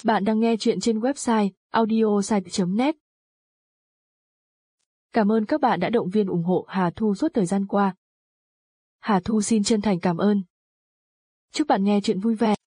Bạn đang nghe chuyện trên website audiosite.net. Cảm ơn các bạn đã động viên ủng hộ Hà Thu suốt thời gian qua. Hà Thu xin chân thành cảm ơn. Chúc bạn nghe chuyện vui vẻ.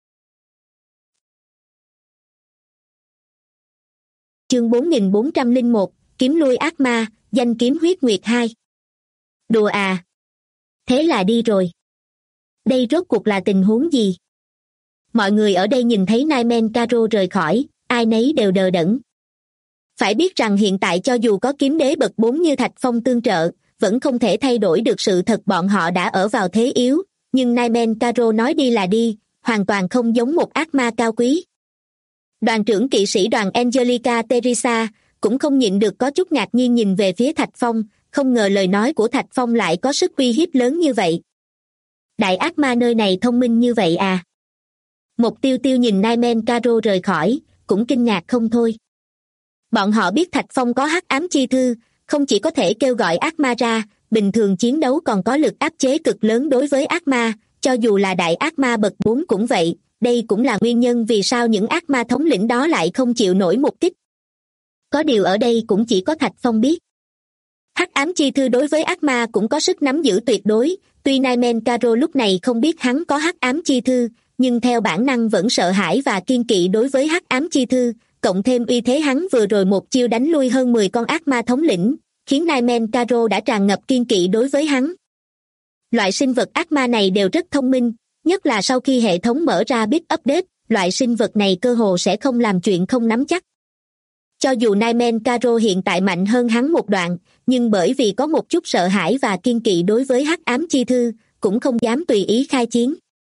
Chương 4401, kiếm lui ác ma, danh kiếm huyết nguyệt 2. Đùa à? Thế là đi rồi. Đây rốt cuộc là tình huống gì? Mọi người ở đây nhìn thấy Nightman Caro rời khỏi, ai nấy đều đờ đẫn. Phải biết rằng hiện tại cho dù có kiếm đế bậc 4 như Thạch Phong tương trợ, vẫn không thể thay đổi được sự thật bọn họ đã ở vào thế yếu, nhưng Nightman Caro nói đi là đi, hoàn toàn không giống một ác ma cao quý. Đoàn trưởng kỵ sĩ đoàn Angelica Teresa cũng không nhịn được có chút ngạc nhiên nhìn về phía Thạch Phong, không ngờ lời nói của Thạch Phong lại có sức uy hiếp lớn như vậy. Đại ác ma nơi này thông minh như vậy à? Một Tiêu Tiêu nhìn Nightman Caro rời khỏi, cũng kinh ngạc không thôi. Bọn họ biết Thạch Phong có hắc ám chi thư, không chỉ có thể kêu gọi ác ma ra, bình thường chiến đấu còn có lực áp chế cực lớn đối với ác ma, cho dù là đại ác ma bậc 4 cũng vậy, đây cũng là nguyên nhân vì sao những ác ma thống lĩnh đó lại không chịu nổi một kích. Có điều ở đây cũng chỉ có Thạch Phong biết. Hắc ám chi thư đối với ác ma cũng có sức nắm giữ tuyệt đối, tuy Nightman Caro lúc này không biết hắn có hắc ám chi thư, nhưng theo bản năng vẫn sợ hãi và kiên kỵ đối với hắc ám chi thư, cộng thêm uy thế hắn vừa rồi một chiêu đánh lui hơn 10 con ác ma thống lĩnh, khiến Nightman Caro đã tràn ngập kiên kỵ đối với hắn. Loại sinh vật ác ma này đều rất thông minh, nhất là sau khi hệ thống mở ra bit update, loại sinh vật này cơ hồ sẽ không làm chuyện không nắm chắc. Cho dù Nightman Caro hiện tại mạnh hơn hắn một đoạn, nhưng bởi vì có một chút sợ hãi và kiên kỵ đối với hắc ám chi thư, cũng không dám tùy ý khai chiến.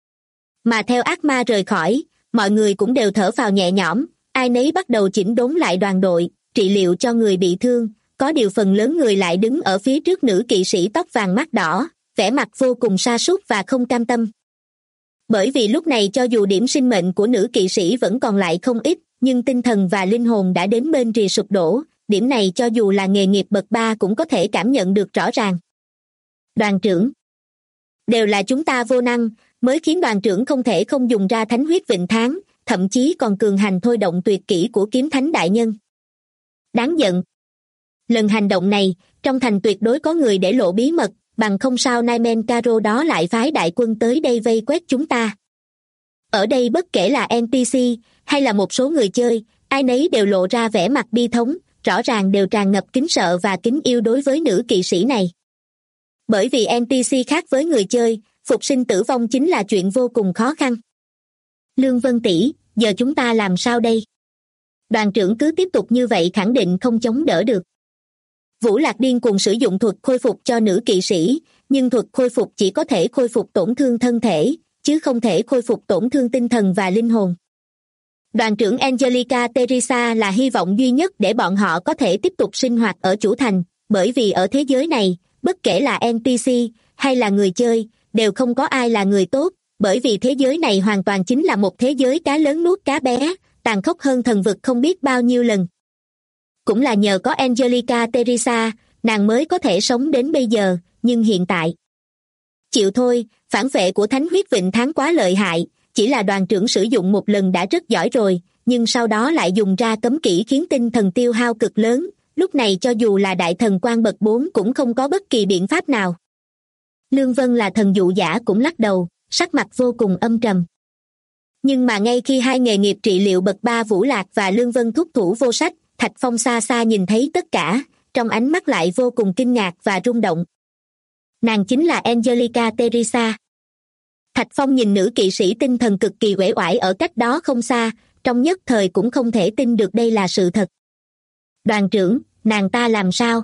Mà theo ác ma rời khỏi, mọi người cũng đều thở phào nhẹ nhõm, ai nấy bắt đầu chỉnh đốn lại đoàn đội, trị liệu cho người bị thương, có điều phần lớn người lại đứng ở phía trước nữ kỵ sĩ tóc vàng mắt đỏ, vẻ mặt vô cùng sa sút và không cam tâm. Bởi vì lúc này cho dù điểm sinh mệnh của nữ kỵ sĩ vẫn còn lại không ít, nhưng tinh thần và linh hồn đã đến bên rìa sụp đổ, điểm này cho dù là nghề nghiệp bậc 3 cũng có thể cảm nhận được rõ ràng. Đoàn trưởng, đều là chúng ta vô năng, mới khiến đoàn trưởng không thể không dùng ra thánh huyết vịnh tháng, thậm chí còn cường hành thôi động tuyệt kỹ của kiếm thánh đại nhân. Đáng giận. Lần hành động này, trong thành tuyệt đối có người để lộ bí mật, bằng không sao Nightman Caro đó lại phái đại quân tới đây vây quét chúng ta. Ở đây bất kể là NPC hay là một số người chơi, ai nấy đều lộ ra vẻ mặt bi thống, rõ ràng đều tràn ngập kính sợ và kính yêu đối với nữ kỵ sĩ này. Bởi vì NPC khác với người chơi, phục sinh tử vong chính là chuyện vô cùng khó khăn. Lương Vân tỷ, giờ chúng ta làm sao đây? Đoàn trưởng cứ tiếp tục như vậy khẳng định không chống đỡ được. Vũ Lạc điên cuồng sử dụng thuật khôi phục cho nữ kỵ sĩ, nhưng thuật khôi phục chỉ có thể khôi phục tổn thương thân thể, chứ không thể khôi phục tổn thương tinh thần và linh hồn. Đoàn trưởng Angelica Teresa là hy vọng duy nhất để bọn họ có thể tiếp tục sinh hoạt ở chủ thành, bởi vì ở thế giới này, bất kể là NPC hay là người chơi, đều không có ai là người tốt, bởi vì thế giới này hoàn toàn chính là một thế giới cá lớn nuốt cá bé, tàn khốc hơn thần vực không biết bao nhiêu lần. Cũng là nhờ có Angelica Teresa, nàng mới có thể sống đến bây giờ, nhưng hiện tại. Chịu thôi, phản vệ của thánh huyết vịnh tháng quá lợi hại, chỉ là đoàn trưởng sử dụng một lần đã rất giỏi rồi, nhưng sau đó lại dùng ra cấm kỹ khiến tinh thần tiêu hao cực lớn, lúc này cho dù là đại thần quan bậc 4 cũng không có bất kỳ biện pháp nào. Lương Vân là thần dụ giả cũng lắc đầu, sắc mặt vô cùng âm trầm. Nhưng mà ngay khi hai nghề nghiệp trị liệu bậc 3 Vũ Lạc và Lương Vân thúc thủ vô sách, Thạch Phong xa xa nhìn thấy tất cả, trong ánh mắt lại vô cùng kinh ngạc và rung động. Nàng chính là Angelica Teresa. Thạch Phong nhìn nữ kỵ sĩ tinh thần cực kỳ uể oải ở cách đó không xa, trong nhất thời cũng không thể tin được đây là sự thật. Đoàn trưởng, nàng ta làm sao?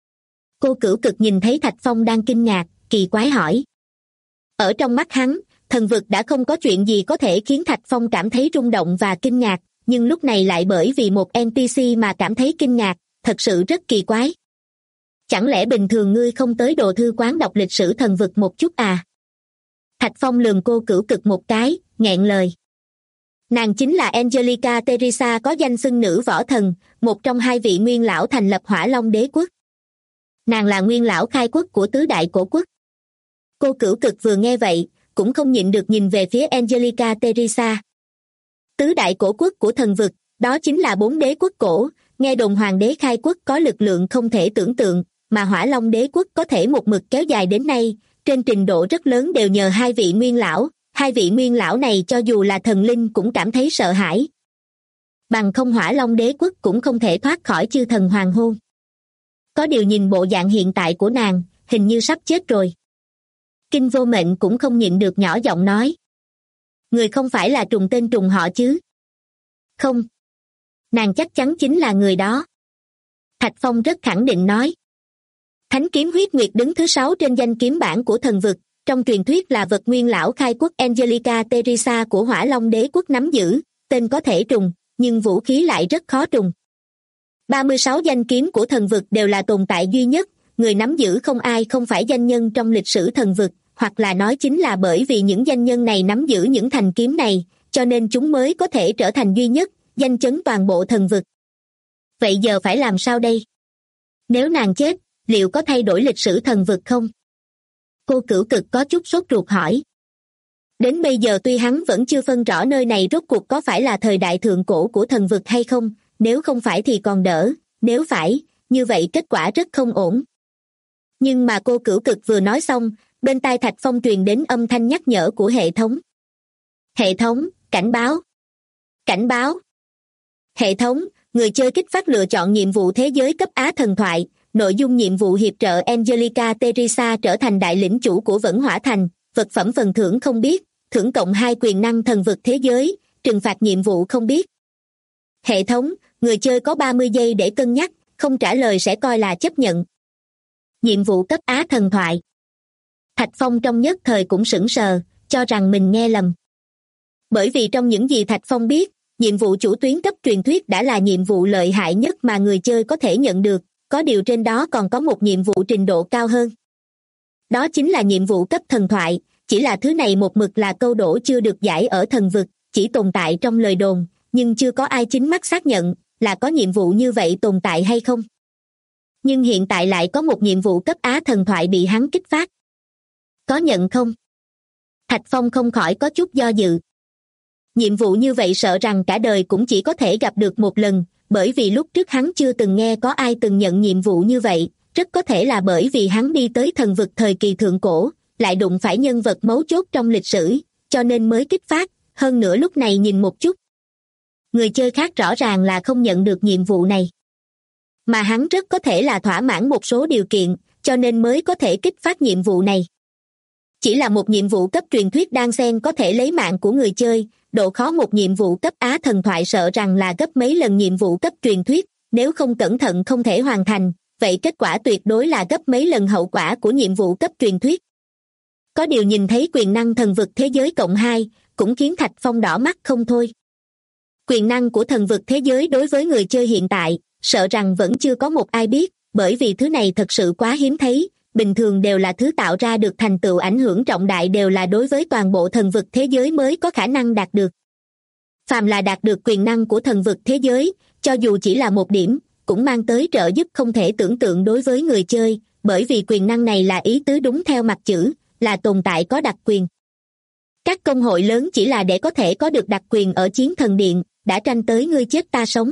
Cô Cửu Cực nhìn thấy Thạch Phong đang kinh ngạc, kỳ quái hỏi. Ở trong mắt hắn, thần vực đã không có chuyện gì có thể khiến Thạch Phong cảm thấy rung động và kinh ngạc, nhưng lúc này lại bởi vì một NPC mà cảm thấy kinh ngạc, thật sự rất kỳ quái. Chẳng lẽ bình thường ngươi không tới đồ thư quán đọc lịch sử thần vực một chút à? Thạch Phong lườm cô Cửu Cực một cái, nghẹn lời. Nàng chính là Angelica Teresa có danh xưng nữ võ thần, một trong hai vị nguyên lão thành lập Hỏa Long Đế quốc. Nàng là nguyên lão khai quốc của tứ đại cổ quốc. Cô Cửu Cực vừa nghe vậy, cũng không nhịn được nhìn về phía Angelica Teresa. Tứ đại cổ quốc của thần vực, đó chính là 4 đế quốc cổ, nghe đồn hoàng đế khai quốc có lực lượng không thể tưởng tượng, mà Hỏa Long đế quốc có thể một mực kéo dài đến nay, trên trình độ rất lớn đều nhờ hai vị nguyên lão. Hai vị nguyên lão này cho dù là thần linh cũng cảm thấy sợ hãi. Bằng không Hỏa Long đế quốc cũng không thể thoát khỏi chư thần hoàng hôn. Có điều nhìn bộ dạng hiện tại của nàng, hình như sắp chết rồi. Kinh Vô Mệnh cũng không nhịn được nhỏ giọng nói. Người không phải là trùng tên trùng họ chứ? Không. Nàng chắc chắn chính là người đó. Thạch Phong rất khẳng định nói. Thánh kiếm huyết nguyệt đứng thứ 6 trên danh kiếm bảng của thần vực, trong truyền thuyết là vật nguyên lão khai quốc Angelica Teresa của Hỏa Long đế quốc nắm giữ, tên có thể trùng, nhưng vũ khí lại rất khó trùng. 36 danh kiếm của thần vực đều là tồn tại duy nhất, người nắm giữ không ai không phải danh nhân trong lịch sử thần vực, hoặc là nói chính là bởi vì những danh nhân này nắm giữ những thanh kiếm này, cho nên chúng mới có thể trở thành duy nhất, danh chấn toàn bộ thần vực. Vậy giờ phải làm sao đây? Nếu nàng chết, liệu có thay đổi lịch sử thần vực không? Cô Cửu Cực có chút sốt ruột hỏi. Đến bây giờ tuy hắn vẫn chưa phân rõ nơi này rốt cuộc có phải là thời đại thượng cổ của thần vực hay không, nếu không phải thì còn đỡ, nếu phải, như vậy kết quả rất không ổn. Nhưng mà cô Cửu Cực vừa nói xong, bên tai Thạch Phong truyền đến âm thanh nhắc nhở của hệ thống. Hệ thống, cảnh báo. Cảnh báo. Hệ thống, người chơi kích phát lựa chọn nhiệm vụ thế giới cấp Á thần thoại, nội dung nhiệm vụ hiệp trợ Angelica Teresa trở thành đại lĩnh chủ của Vẫn Hỏa Thành, vật phẩm phần thưởng không biết, thưởng cộng 2 quyền năng thần vực thế giới, trừng phạt nhiệm vụ không biết. Hệ thống, người chơi có 30 giây để cân nhắc, không trả lời sẽ coi là chấp nhận. Nhiệm vụ cấp Á thần thoại. Thạch Phong trong nhất thời cũng sững sờ, cho rằng mình nghe lầm. Bởi vì trong những gì Thạch Phong biết, nhiệm vụ chủ tuyến cấp truyền thuyết đã là nhiệm vụ lợi hại nhất mà người chơi có thể nhận được, có điều trên đó còn có một nhiệm vụ trình độ cao hơn. Đó chính là nhiệm vụ cấp thần thoại, chỉ là thứ này một mực là câu đố chưa được giải ở thần vực, chỉ tồn tại trong lời đồn, nhưng chưa có ai chính mắt xác nhận là có nhiệm vụ như vậy tồn tại hay không. Nhưng hiện tại lại có một nhiệm vụ cấp Á thần thoại bị hắn kích phát. Có nhận không? Thạch Phong không khỏi có chút do dự. Nhiệm vụ như vậy sợ rằng cả đời cũng chỉ có thể gặp được một lần, bởi vì lúc trước hắn chưa từng nghe có ai từng nhận nhiệm vụ như vậy, rất có thể là bởi vì hắn đi tới thần vực thời kỳ thượng cổ, lại đụng phải nhân vật mấu chốt trong lịch sử, cho nên mới kích phát, hơn nữa lúc này nhìn một chút. Người chơi khác rõ ràng là không nhận được nhiệm vụ này. Mà hắn rất có thể là thỏa mãn một số điều kiện, cho nên mới có thể kích phát nhiệm vụ này. Chỉ là một nhiệm vụ cấp truyền thuyết đan xen có thể lấy mạng của người chơi, độ khó một nhiệm vụ cấp Á thần thoại sợ rằng là gấp mấy lần nhiệm vụ cấp truyền thuyết, nếu không cẩn thận không thể hoàn thành, vậy kết quả tuyệt đối là gấp mấy lần hậu quả của nhiệm vụ cấp truyền thuyết. Có điều nhìn thấy quyền năng thần vực thế giới cộng 2, cũng khiến Thạch Phong đỏ mắt không thôi. Quyền năng của thần vực thế giới đối với người chơi hiện tại, sợ rằng vẫn chưa có một ai biết, bởi vì thứ này thật sự quá hiếm thấy, bình thường đều là thứ tạo ra được thành tựu ảnh hưởng trọng đại đều là đối với toàn bộ thần vực thế giới mới có khả năng đạt được. Phàm là đạt được quyền năng của thần vực thế giới, cho dù chỉ là một điểm, cũng mang tới trợ giúp không thể tưởng tượng đối với người chơi, bởi vì quyền năng này là ý tứ đúng theo mặt chữ, là tồn tại có đặc quyền. Các công hội lớn chỉ là để có thể có được đặc quyền ở Chiến Thần Điện, đã tranh tới ngươi chết ta sống.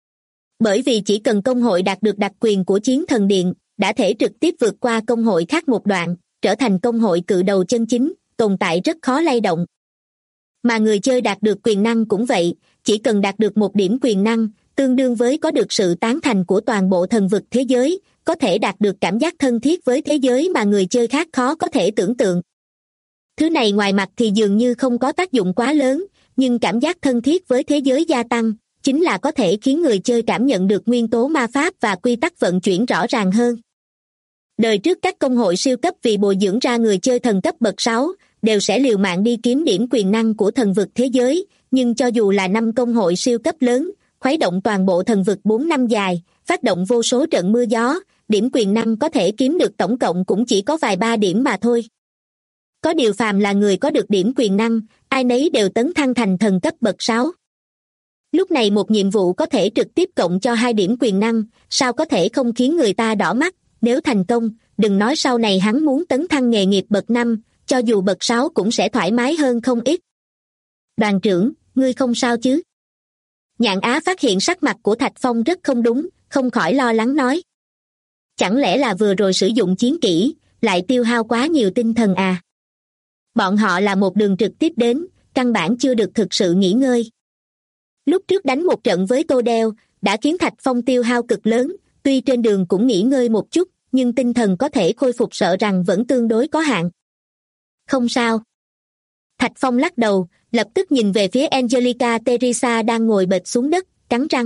Bởi vì chỉ cần công hội đạt được đặc quyền của Chiến Thần Điện, đã thể trực tiếp vượt qua công hội khác một đoạn, trở thành công hội cự đầu chân chính, tồn tại rất khó lay động. Mà người chơi đạt được quyền năng cũng vậy, chỉ cần đạt được một điểm quyền năng, tương đương với có được sự tán thành của toàn bộ thần vực thế giới, có thể đạt được cảm giác thân thiết với thế giới mà người chơi khác khó có thể tưởng tượng. Thứ này ngoài mặt thì dường như không có tác dụng quá lớn, nhưng cảm giác thân thiết với thế giới gia tăng, chính là có thể khiến người chơi cảm nhận được nguyên tố ma pháp và quy tắc vận chuyển rõ ràng hơn. Đời trước các công hội siêu cấp vì bồi dưỡng ra người chơi thần cấp bậc 6, đều sẽ liều mạng đi kiếm điểm quyền năng của thần vực thế giới, nhưng cho dù là 5 công hội siêu cấp lớn, khuấy động toàn bộ thần vực 4 năm dài, phát động vô số trận mưa gió, điểm quyền năng có thể kiếm được tổng cộng cũng chỉ có vài ba điểm mà thôi. Có điều phàm là người có được điểm quyền năng, ai nấy đều tấn thăng thành thần cấp bậc 6. Lúc này một nhiệm vụ có thể trực tiếp cộng cho 2 điểm quyền năng, sao có thể không khiến người ta đỏ mắt, nếu thành công, đừng nói sau này hắn muốn tấn thăng nghề nghiệp bậc 5, cho dù bậc 6 cũng sẽ thoải mái hơn không ít. Đoàn trưởng, ngươi không sao chứ? Nhạn Á phát hiện sắc mặt của Thạch Phong rất không đúng, không khỏi lo lắng nói. Chẳng lẽ là vừa rồi sử dụng chiến kỹ, lại tiêu hao quá nhiều tinh thần à? Bọn họ là một đường trực tiếp đến, căn bản chưa được thực sự nghỉ ngơi. Lúc trước đánh một trận với Tô Đeo, đã khiến Thạch Phong tiêu hao cực lớn, tuy trên đường cũng nghỉ ngơi một chút, nhưng tinh thần có thể khôi phục sợ rằng vẫn tương đối có hạn. Không sao. Thạch Phong lắc đầu, lập tức nhìn về phía Angelica Teresa đang ngồi bệt xuống đất, cắn răng.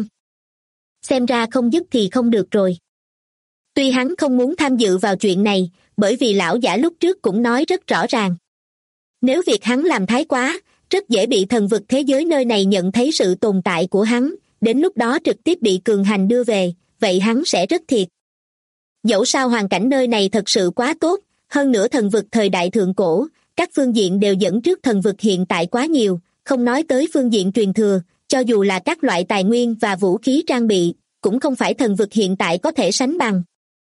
Xem ra không giúp thì không được rồi. Tuy hắn không muốn tham dự vào chuyện này, bởi vì lão giả lúc trước cũng nói rất rõ ràng. Nếu việc hắn làm thái quá, rất dễ bị thần vực thế giới nơi này nhận thấy sự tồn tại của hắn, đến lúc đó trực tiếp bị cường hành đưa về, vậy hắn sẽ rất thiệt. Dẫu sao hoàn cảnh nơi này thật sự quá tốt, hơn nữa thần vực thời đại thượng cổ, các phương diện đều dẫn trước thần vực hiện tại quá nhiều, không nói tới phương diện truyền thừa, cho dù là các loại tài nguyên và vũ khí trang bị, cũng không phải thần vực hiện tại có thể sánh bằng.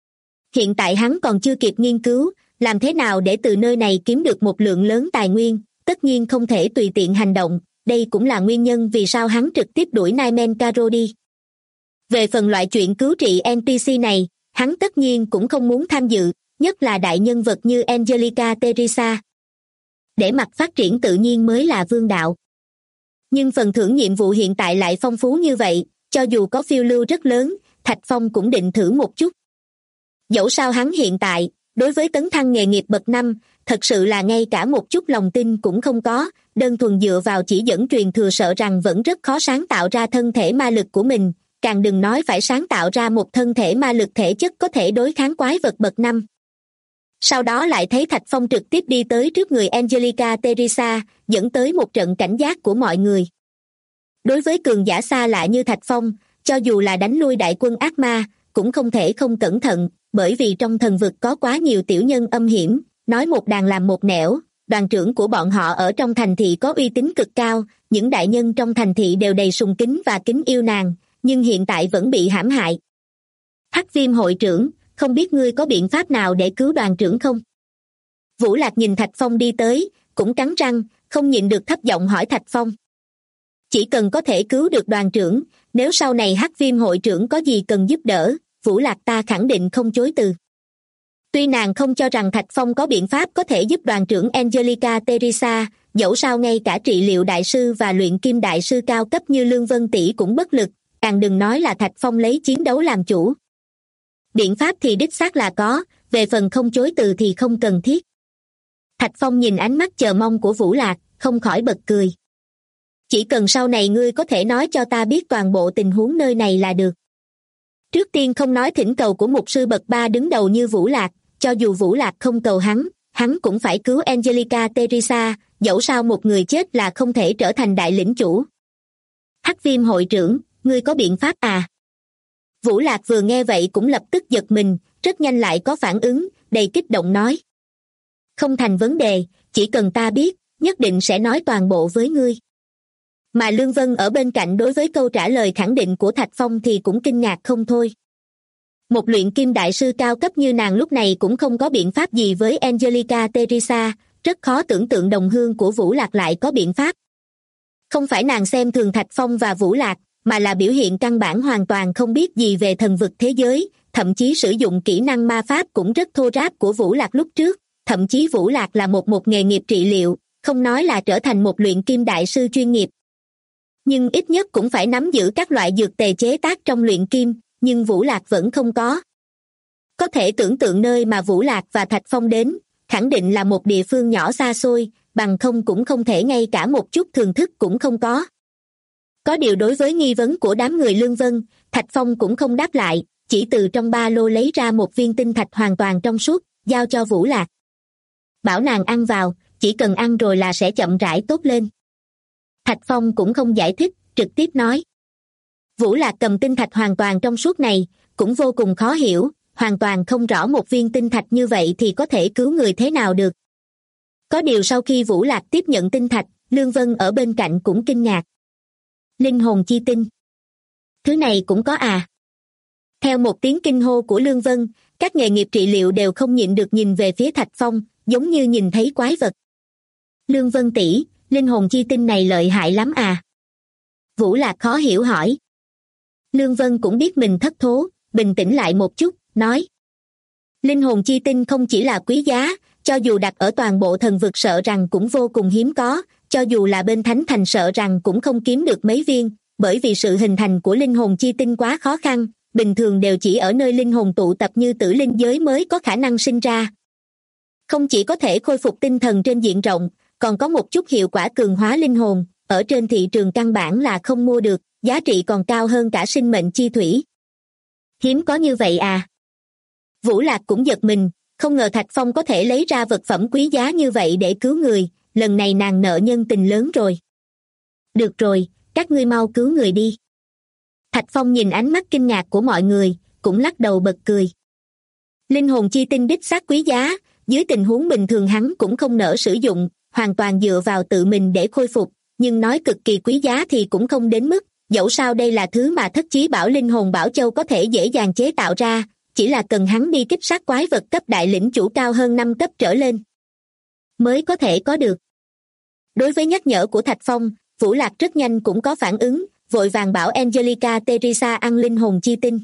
Hiện tại hắn còn chưa kịp nghiên cứu, làm thế nào để từ nơi này kiếm được một lượng lớn tài nguyên, tất nhiên không thể tùy tiện hành động, đây cũng là nguyên nhân vì sao hắn trực tiếp đuổi Naimen Caro đi. Về phần loại chuyện cứu trị NPC này, hắn tất nhiên cũng không muốn tham dự, nhất là đại nhân vật như Angelica Teresa. Để mặt phát triển tự nhiên mới là vương đạo. Nhưng phần thưởng nhiệm vụ hiện tại lại phong phú như vậy, cho dù có phiêu lưu rất lớn, Thạch Phong cũng định thử một chút. Dẫu sao hắn hiện tại, đối với tấn thăng nghề nghiệp bậc 5, thật sự là ngay cả một chút lòng tin cũng không có, đơn thuần dựa vào chỉ dẫn truyền thừa sợ rằng vẫn rất khó sáng tạo ra thân thể ma lực của mình, càng đừng nói phải sáng tạo ra một thân thể ma lực thể chất có thể đối kháng quái vật bậc 5. Sau đó lại thấy Thạch Phong trực tiếp đi tới trước người Angelica Teresa, dẫn tới một trận cảnh giác của mọi người. Đối với cường giả xa lạ như Thạch Phong, cho dù là đánh lui đại quân ác ma, cũng không thể không cẩn thận, bởi vì trong thần vực có quá nhiều tiểu nhân âm hiểm, nói một đàn làm một nẻo, đoàn trưởng của bọn họ ở trong thành thị có uy tín cực cao, những đại nhân trong thành thị đều đầy sùng kính và kính yêu nàng, nhưng hiện tại vẫn bị hãm hại. Hắc Viêm hội trưởng, không biết ngươi có biện pháp nào để cứu đoàn trưởng không? Vũ Lạc nhìn Thạch Phong đi tới, cũng cắn răng, không nhịn được thấp giọng hỏi Thạch Phong. Chỉ cần có thể cứu được đoàn trưởng, nếu sau này Hắc Viêm hội trưởng có gì cần giúp đỡ, Vũ Lạc ta khẳng định không chối từ. Tuy nàng không cho rằng Thạch Phong có biện pháp có thể giúp đoàn trưởng Angelica Teresa, dẫu sao ngay cả trị liệu đại sư và luyện kim đại sư cao cấp như Lương Vân Tỷ cũng bất lực, càng đừng nói là Thạch Phong lấy chiến đấu làm chủ. Biện pháp thì đích xác là có, về phần không chối từ thì không cần thiết. Thạch Phong nhìn ánh mắt chờ mong của Vũ Lạc, không khỏi bật cười. Chỉ cần sau này ngươi có thể nói cho ta biết toàn bộ tình huống nơi này là được. Trước tiên không nói thỉnh cầu của mục sư bậc 3 đứng đầu như Vũ Lạc, cho dù Vũ Lạc không cầu hắn cũng phải cứu Angelica Teresa, dẫu sao một người chết là không thể trở thành đại lĩnh chủ. Hắc Viêm hội trưởng, ngươi có biện pháp à? Vũ Lạc vừa nghe vậy cũng lập tức giật mình, rất nhanh lại có phản ứng, đầy kích động nói. Không thành vấn đề, chỉ cần ta biết, nhất định sẽ nói toàn bộ với ngươi. Mà Lương Vân ở bên cạnh đối với câu trả lời khẳng định của Thạch Phong thì cũng kinh ngạc không thôi. Một luyện kim đại sư cao cấp như nàng lúc này cũng không có biện pháp gì với Angelica Teresa, rất khó tưởng tượng đồng hương của Vũ Lạc lại có biện pháp. Không phải nàng xem thường Thạch Phong và Vũ Lạc, mà là biểu hiện căn bản hoàn toàn không biết gì về thần vực thế giới, thậm chí sử dụng kỹ năng ma pháp cũng rất thô ráp của Vũ Lạc lúc trước, thậm chí Vũ Lạc là một nghề nghiệp trị liệu, không nói là trở thành một luyện kim đại sư chuyên nghiệp. Nhưng ít nhất cũng phải nắm giữ các loại dược tề chế tác trong luyện kim, nhưng Vũ Lạc vẫn không có. Có thể tưởng tượng nơi mà Vũ Lạc và Thạch Phong đến, khẳng định là một địa phương nhỏ xa xôi, bằng không cũng không thể ngay cả một chút thường thức cũng không có. Có điều đối với nghi vấn của đám người Lương Vân, Thạch Phong cũng không đáp lại, chỉ từ trong ba lô lấy ra một viên tinh thạch hoàn toàn trong suốt, giao cho Vũ Lạc. Bảo nàng ăn vào, chỉ cần ăn rồi là sẽ chậm rãi tốt lên. Thạch Phong cũng không giải thích, trực tiếp nói. Vũ Lạc cầm tinh thạch hoàn toàn trong suốt này, cũng vô cùng khó hiểu, hoàn toàn không rõ một viên tinh thạch như vậy thì có thể cứu người thế nào được. Có điều sau khi Vũ Lạc tiếp nhận tinh thạch, Lương Vân ở bên cạnh cũng kinh ngạc. Linh hồn chi tinh. Thứ này cũng có à? Theo một tiếng kinh hô của Lương Vân, các nghề nghiệp trị liệu đều không nhịn được nhìn về phía Thạch Phong, giống như nhìn thấy quái vật. Lương Vân tỷ, linh hồn chi tinh này lợi hại lắm à? Vũ Lạc khó hiểu hỏi. Lương Vân cũng biết mình thất thố, bình tĩnh lại một chút, nói. Linh hồn chi tinh không chỉ là quý giá, cho dù đặt ở toàn bộ thần vực sợ rằng cũng vô cùng hiếm có, cho dù là bên thánh thành sợ rằng cũng không kiếm được mấy viên, bởi vì sự hình thành của linh hồn chi tinh quá khó khăn, bình thường đều chỉ ở nơi linh hồn tụ tập như tử linh giới mới có khả năng sinh ra. Không chỉ có thể khôi phục tinh thần trên diện rộng, còn có một chút hiệu quả cường hóa linh hồn, ở trên thị trường căn bản là không mua được, giá trị còn cao hơn cả sinh mệnh chi thủy. Hiếm có như vậy à? Vũ Lạc cũng giật mình, không ngờ Thạch Phong có thể lấy ra vật phẩm quý giá như vậy để cứu người, lần này nàng nợ nhân tình lớn rồi. Được rồi, các ngươi mau cứu người đi. Thạch Phong nhìn ánh mắt kinh ngạc của mọi người, cũng lắc đầu bật cười. Linh hồn chi tinh đích xác quý giá, dưới tình huống bình thường hắn cũng không nỡ sử dụng, hoàn toàn dựa vào tự mình để khôi phục, nhưng nói cực kỳ quý giá thì cũng không đến mức, dẫu sao đây là thứ mà Thất Chí Bảo Linh Hồn Bảo Châu có thể dễ dàng chế tạo ra, chỉ là cần hắn đi kích sát quái vật cấp đại lĩnh chủ cao hơn 5 cấp trở lên mới có thể có được. Đối với nhắc nhở của Thạch Phong, Vũ Lạc rất nhanh cũng có phản ứng, vội vàng bảo Angelica Teresa ăn linh hồn chi tinh.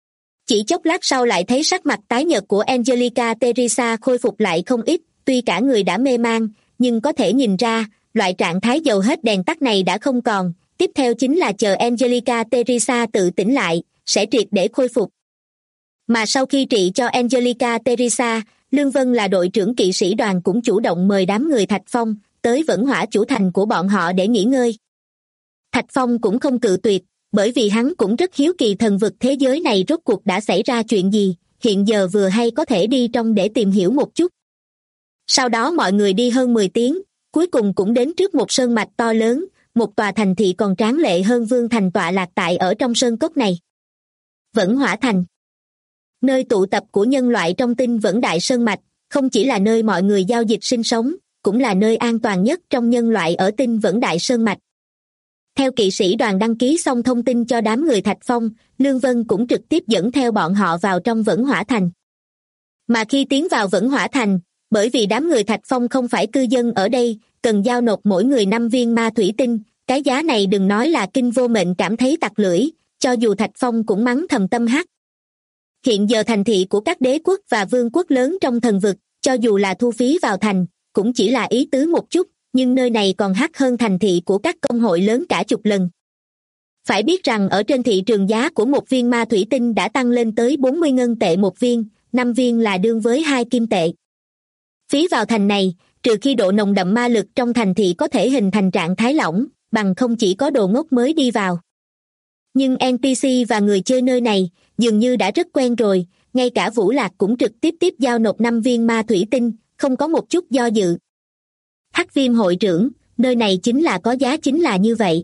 Chỉ chốc lát sau lại thấy sắc mặt tái nhợt của Angelica Teresa khôi phục lại không ít, tuy cả người đã mê man, nhưng có thể nhìn ra, loại trạng thái dầu hết đèn tắt này đã không còn, tiếp theo chính là chờ Angelica Teresa tự tỉnh lại, sẽ triệt để khôi phục. Mà sau khi trị cho Angelica Teresa, Lương Vân là đội trưởng kỵ sĩ đoàn cũng chủ động mời đám người Thạch Phong tới Vẫn Hỏa chủ thành của bọn họ để nghỉ ngơi. Thạch Phong cũng không cự tuyệt, bởi vì hắn cũng rất hiếu kỳ thần vực thế giới này rốt cuộc đã xảy ra chuyện gì, hiện giờ vừa hay có thể đi trong để tìm hiểu một chút. Sau đó mọi người đi hơn 10 tiếng, cuối cùng cũng đến trước một sơn mạch to lớn, một tòa thành thị còn tráng lệ hơn Vương Thành tọa lạc tại ở trong sơn cốc này. Vẫn Hỏa Thành, nơi tụ tập của nhân loại trong tinh Vẫn Đại Sơn Mạch, không chỉ là nơi mọi người giao dịch sinh sống, cũng là nơi an toàn nhất trong nhân loại ở tinh Vẫn Đại Sơn Mạch. Theo kỵ sĩ đoàn đăng ký xong thông tin cho đám người Thạch Phong, Lương Vân cũng trực tiếp dẫn theo bọn họ vào trong Vẫn Hỏa Thành. Mà khi tiến vào Vẫn Hỏa Thành, bởi vì đám người Thạch Phong không phải cư dân ở đây, cần giao nộp mỗi người 5 viên ma thủy tinh, cái giá này đừng nói là Kinh Vô Mệnh cảm thấy tặc lưỡi, cho dù Thạch Phong cũng mắng thầm tâm hắc. Hiện giờ thành thị của các đế quốc và vương quốc lớn trong thần vực, cho dù là thu phí vào thành, cũng chỉ là ý tứ một chút, nhưng nơi này còn hắc hơn thành thị của các công hội lớn cả chục lần. Phải biết rằng ở trên thị trường giá của một viên ma thủy tinh đã tăng lên tới 40 ngân tệ một viên, 5 viên là đương với 2 kim tệ. Phí vào thành này, trừ khi độ nồng đậm ma lực trong thành thị có thể hình thành trạng thái lỏng, bằng không chỉ có đồ ngốc mới đi vào. Nhưng NPC và người chơi nơi này dường như đã rất quen rồi, ngay cả Vũ Lạc cũng trực tiếp giao nộp 5 viên ma thủy tinh, không có một chút do dự. Hắc Viêm hội trưởng, nơi này chính là có giá chính là như vậy.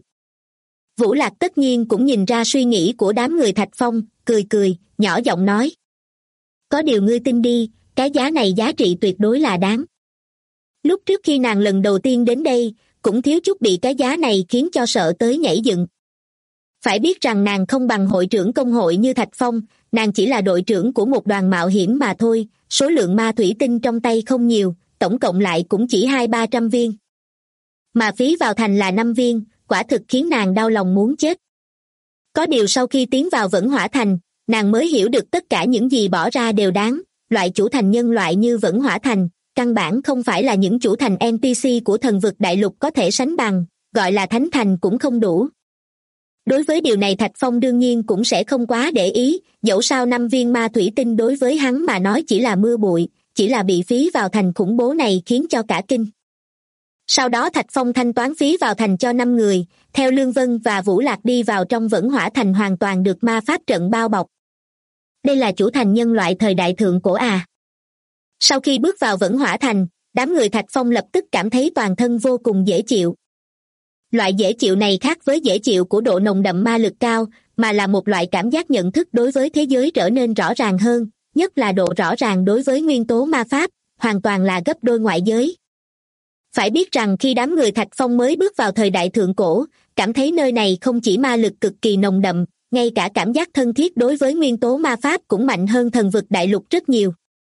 Vũ Lạc tất nhiên cũng nhìn ra suy nghĩ của đám người Thạch Phong, cười, nhỏ giọng nói. Có điều ngươi tin đi, cái giá này giá trị tuyệt đối là đáng. Lúc trước khi nàng lần đầu tiên đến đây, cũng thiếu chút bị cái giá này khiến cho sợ tới nhảy dựng. Phải biết rằng nàng không bằng hội trưởng công hội như Thạch Phong, nàng chỉ là đội trưởng của một đoàn mạo hiểm mà thôi, số lượng ma thủy tinh trong tay không nhiều, tổng cộng lại cũng chỉ 200-300 viên. Mà phí vào thành là 5 viên, quả thực khiến nàng đau lòng muốn chết. Có điều sau khi tiến vào Vẫn Hỏa Thành, nàng mới hiểu được tất cả những gì bỏ ra đều đáng, loại chủ thành nhân loại như Vẫn Hỏa Thành, căn bản không phải là những chủ thành NPC của thần vực đại lục có thể sánh bằng, gọi là thánh thành cũng không đủ. Đối với điều này Thạch Phong đương nhiên cũng sẽ không quá để ý, dẫu sao 5 viên ma thủy tinh đối với hắn mà nói chỉ là mưa bụi, chỉ là bị phí vào thành khủng bố này khiến cho cả kinh. Sau đó Thạch Phong thanh toán phí vào thành cho 5 người, theo Lương Vân và Vũ Lạc đi vào trong Vẫn Hỏa Thành hoàn toàn được ma pháp trận bao bọc. Đây là chủ thành nhân loại thời đại thượng cổ à? Sau khi bước vào Vẫn Hỏa Thành, đám người Thạch Phong lập tức cảm thấy toàn thân vô cùng dễ chịu. Loại dễ chịu này khác với dễ chịu của độ nồng đậm ma lực cao, mà là một loại cảm giác nhận thức đối với thế giới trở nên rõ ràng hơn, nhất là độ rõ ràng đối với nguyên tố ma pháp, hoàn toàn là gấp đôi ngoại giới. Phải biết rằng khi đám người Thạch Phong mới bước vào thời đại thượng cổ, cảm thấy nơi này không chỉ ma lực cực kỳ nồng đậm, ngay cả cảm giác thân thiết đối với nguyên tố ma pháp cũng mạnh hơn thần vực đại lục rất nhiều.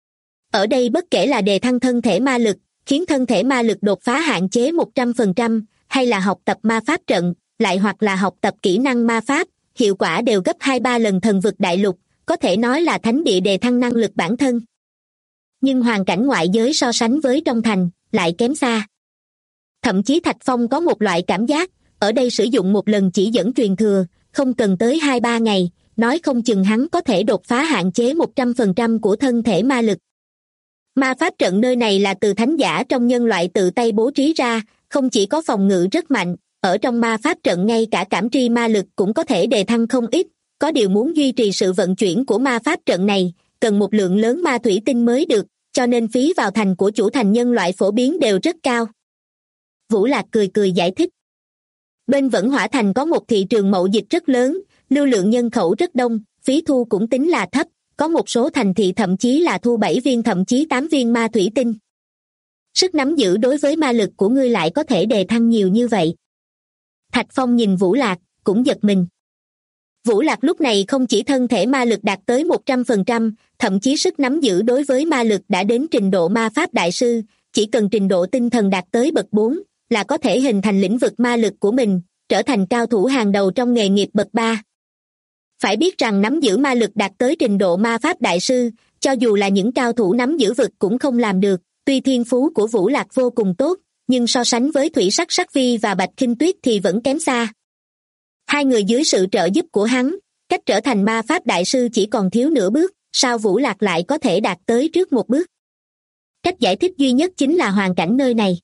Ở đây bất kể là đề thăng thân thể ma lực, khiến thân thể ma lực đột phá hạn chế 100%, hay là học tập ma pháp trận, lại hoặc là học tập kỹ năng ma pháp, hiệu quả đều gấp 2-3 lần Thần Vực Đại Lục, có thể nói là thánh địa đề thăng năng lực bản thân. Nhưng hoàn cảnh ngoại giới so sánh với trong thành, lại kém xa. Thậm chí Thạch Phong có một loại cảm giác, ở đây sử dụng một lần chỉ dẫn truyền thừa, không cần tới 2-3 ngày, nói không chừng hắn có thể đột phá hạn chế 100% của thân thể ma lực. Ma pháp trận nơi này là từ thánh giả trong nhân loại tự tay bố trí ra, không chỉ có phòng ngự rất mạnh, ở trong ma pháp trận ngay cả cảm tri ma lực cũng có thể đề thăng không ít, có điều muốn duy trì sự vận chuyển của ma pháp trận này, cần một lượng lớn ma thủy tinh mới được, cho nên phí vào thành của chủ thành nhân loại phổ biến đều rất cao. Vũ Lạc cười cười giải thích. Bên Vẫn Hỏa Thành có một thị trường mậu dịch rất lớn, lưu lượng nhân khẩu rất đông, phí thu cũng tính là thấp, có một số thành thị thậm chí là thu 7 viên thậm chí 8 viên ma thủy tinh. Sức nắm giữ đối với ma lực của ngươi lại có thể đề thăng nhiều như vậy. Thạch Phong nhìn Vũ Lạc, cũng giật mình. Vũ Lạc lúc này không chỉ thân thể ma lực đạt tới 100%, thậm chí sức nắm giữ đối với ma lực đã đến trình độ ma pháp đại sư, chỉ cần trình độ tinh thần đạt tới bậc 4, là có thể hình thành lĩnh vực ma lực của mình, trở thành cao thủ hàng đầu trong nghề nghiệp bậc 3. Phải biết rằng nắm giữ ma lực đạt tới trình độ ma pháp đại sư, cho dù là những cao thủ nắm giữ vực cũng không làm được, tuy thiên phú của Vũ Lạc vô cùng tốt, nhưng so sánh với Thủy Sắc Sắc Vi và Bạch Khinh Tuyết thì vẫn kém xa. Hai người dưới sự trợ giúp của hắn, cách trở thành ma pháp đại sư chỉ còn thiếu nửa bước, sao Vũ Lạc lại có thể đạt tới trước một bước? Cách giải thích duy nhất chính là hoàn cảnh nơi này.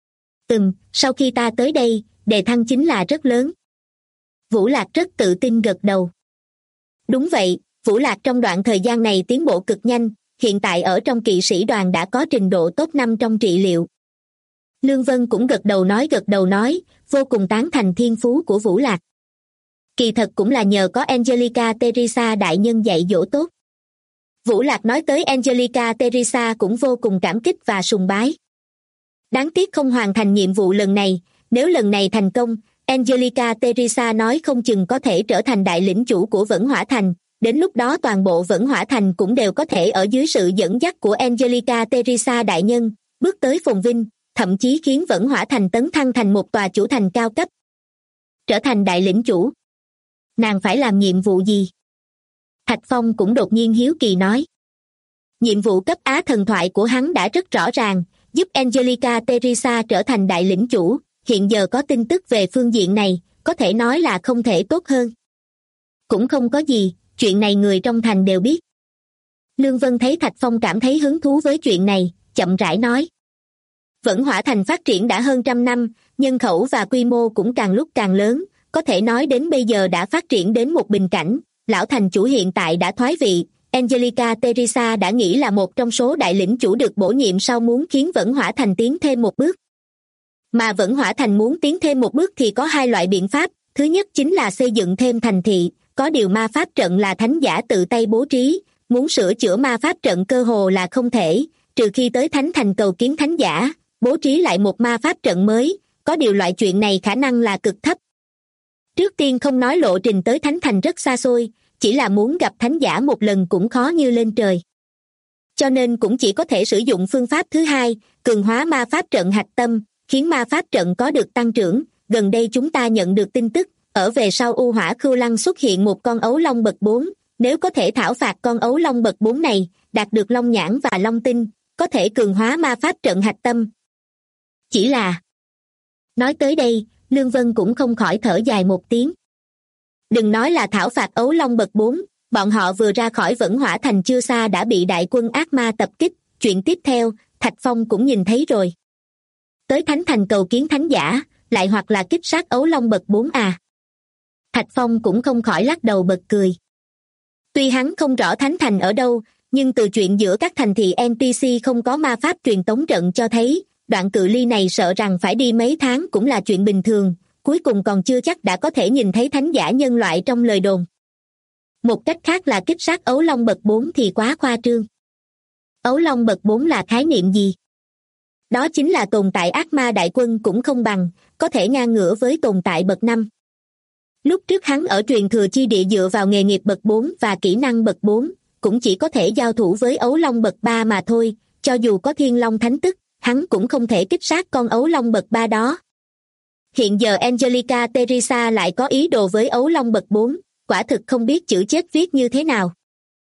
Sau khi ta tới đây, đề thăng chính là rất lớn. Vũ Lạc rất tự tin gật đầu. Đúng vậy, Vũ Lạc trong đoạn thời gian này tiến bộ cực nhanh, hiện tại ở trong kỵ sĩ đoàn đã có trình độ top 5 trong trị liệu. Lương Vân cũng gật đầu nói, vô cùng tán thành thiên phú của Vũ Lạc. Kỳ thật cũng là nhờ có Angelica Teresa đại nhân dạy dỗ tốt. Vũ Lạc nói tới Angelica Teresa cũng vô cùng cảm kích và sùng bái. Đáng tiếc không hoàn thành nhiệm vụ lần này, nếu lần này thành công, Angelica Teresa nói không chừng có thể trở thành đại lĩnh chủ của Vẫn Hỏa Thành, đến lúc đó toàn bộ Vẫn Hỏa Thành cũng đều có thể ở dưới sự dẫn dắt của Angelica Teresa đại nhân, bước tới phồn vinh, thậm chí khiến Vẫn Hỏa Thành tấn thăng thành một tòa chủ thành cao cấp. Trở thành đại lĩnh chủ. Nàng phải làm nhiệm vụ gì? Thạch Phong cũng đột nhiên hiếu kỳ nói. Nhiệm vụ cấp Á thần thoại của hắn đã rất rõ ràng, giúp Angelica Teresa trở thành đại lĩnh chủ, hiện giờ có tin tức về phương diện này, có thể nói là không thể tốt hơn. Cũng không có gì, chuyện này người trong thành đều biết. Lương Vân thấy Thạch Phong cảm thấy hứng thú với chuyện này, chậm rãi nói. Vẫn Hỏa Thành phát triển đã hơn 100 năm, nhân khẩu và quy mô cũng càng lúc càng lớn, có thể nói đến bây giờ đã phát triển đến một bình cảnh, lão thành chủ hiện tại đã thoái vị, Angelica Teresa đã nghĩ là một trong số đại lĩnh chủ được bổ nhiệm sau muốn khiến Vẫn Hỏa Thành tiến thêm một bước. Mà Vẫn Hỏa Thành muốn tiến thêm một bước thì có hai loại biện pháp, thứ nhất chính là xây dựng thêm thành thị, có điều ma pháp trận là thánh giả tự tay bố trí, muốn sửa chữa ma pháp trận cơ hồ là không thể, trừ khi tới Thánh Thành cầu kiến thánh giả, bố trí lại một ma pháp trận mới, có điều loại chuyện này khả năng là cực thấp. Trước tiên không nói lộ trình tới Thánh Thành rất xa xôi, chỉ là muốn gặp thánh giả một lần cũng khó như lên trời. Cho nên cũng chỉ có thể sử dụng phương pháp thứ hai, cường hóa ma pháp trận hạch tâm, khiến ma pháp trận có được tăng trưởng. Gần đây chúng ta nhận được tin tức, ở về sau U Hỏa Khưu Lăng xuất hiện một con ấu long bậc 4, nếu có thể thảo phạt con ấu long bậc 4 này, đạt được long nhãn và long tinh, có thể cường hóa ma pháp trận hạch tâm. Chỉ là... Nói tới đây, Lương Vân cũng không khỏi thở dài một tiếng. Đừng nói là thảo phạt ấu long bậc 4, bọn họ vừa ra khỏi Vẫn Hỏa Thành chưa xa đã bị đại quân ác ma tập kích, chuyện tiếp theo, Thạch Phong cũng nhìn thấy rồi. Tới Thánh Thành cầu kiến thánh giả, lại hoặc là kích sát ấu long bậc 4 à. Thạch Phong cũng không khỏi lắc đầu bật cười. Tuy hắn không rõ Thánh Thành ở đâu, nhưng từ chuyện giữa các thành thị NPC không có ma pháp truyền tống trận cho thấy, đoạn cự ly này sợ rằng phải đi mấy tháng cũng là chuyện bình thường, cuối cùng còn chưa chắc đã có thể nhìn thấy thánh giả nhân loại trong lời đồn. Một cách khác là kích sát ấu long bậc 4 thì quá khoa trương. Ấu long bậc 4 là khái niệm gì? Đó chính là tồn tại ác ma đại quân cũng không bằng, có thể ngang ngửa với tồn tại bậc 5. Lúc trước hắn ở truyền thừa chi địa dựa vào nghề nghiệp bậc 4 và kỹ năng bậc 4, cũng chỉ có thể giao thủ với ấu long bậc 3 mà thôi, cho dù có thiên long thánh tức, hắn cũng không thể kích sát con ấu long bậc 3 đó. Hiện giờ Angelica Teresa lại có ý đồ với ấu long bậc 4, quả thực không biết chữ chết viết như thế nào.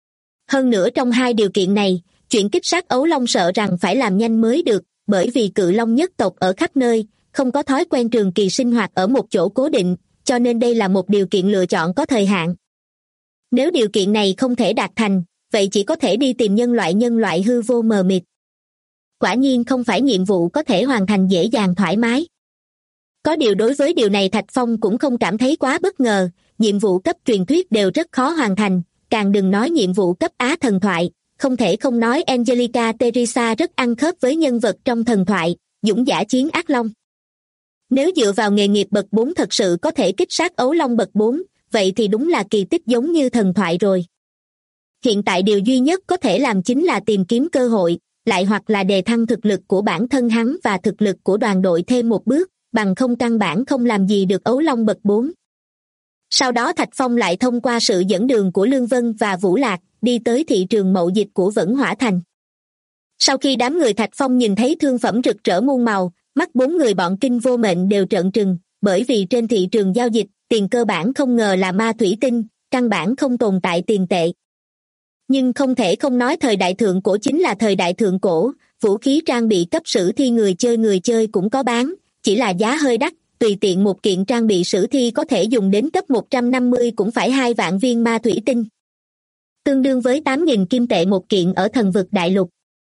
Hơn nữa trong hai điều kiện này, chuyện kích sát ấu long sợ rằng phải làm nhanh mới được, bởi vì cự long nhất tộc ở khắp nơi, không có thói quen trường kỳ sinh hoạt ở một chỗ cố định, cho nên đây là một điều kiện lựa chọn có thời hạn. Nếu điều kiện này không thể đạt thành, vậy chỉ có thể đi tìm nhân loại hư vô mờ mịt. Quả nhiên không phải nhiệm vụ có thể hoàn thành dễ dàng thoải mái. Có điều đối với điều này Thạch Phong cũng không cảm thấy quá bất ngờ, nhiệm vụ cấp truyền thuyết đều rất khó hoàn thành, càng đừng nói nhiệm vụ cấp Á thần thoại, không thể không nói Angelica Teresa rất ăn khớp với nhân vật trong thần thoại, dũng giả chiến ác long. Nếu dựa vào nghề nghiệp bậc 4 thật sự có thể kích sát ấu long bậc 4, vậy thì đúng là kỳ tích giống như thần thoại rồi. Hiện tại điều duy nhất có thể làm chính là tìm kiếm cơ hội, lại hoặc là đề thăng thực lực của bản thân hắn và thực lực của đoàn đội thêm một bước, bằng không căn bản không làm gì được ấu long bậc 4. Sau đó Thạch Phong lại thông qua sự dẫn đường của Lương Vân và Vũ Lạc, đi tới thị trường mậu dịch của Vẫn Hỏa Thành. Sau khi đám người Thạch Phong nhìn thấy thương phẩm rực rỡ muôn màu, mắt bốn người bọn Kinh Vô Mệnh đều trợn trừng, bởi vì trên thị trường giao dịch, tiền cơ bản không ngờ là ma thủy tinh, căn bản không tồn tại tiền tệ. Nhưng không thể không nói thời đại thượng cổ chính là thời đại thượng cổ, vũ khí trang bị cấp sử thi người chơi cũng có bán, chỉ là giá hơi đắt, tùy tiện một kiện trang bị sử thi có thể dùng đến cấp 150 cũng phải 2 vạn viên ma thủy tinh. Tương đương với 8.000 kim tệ một kiện ở thần vực đại lục.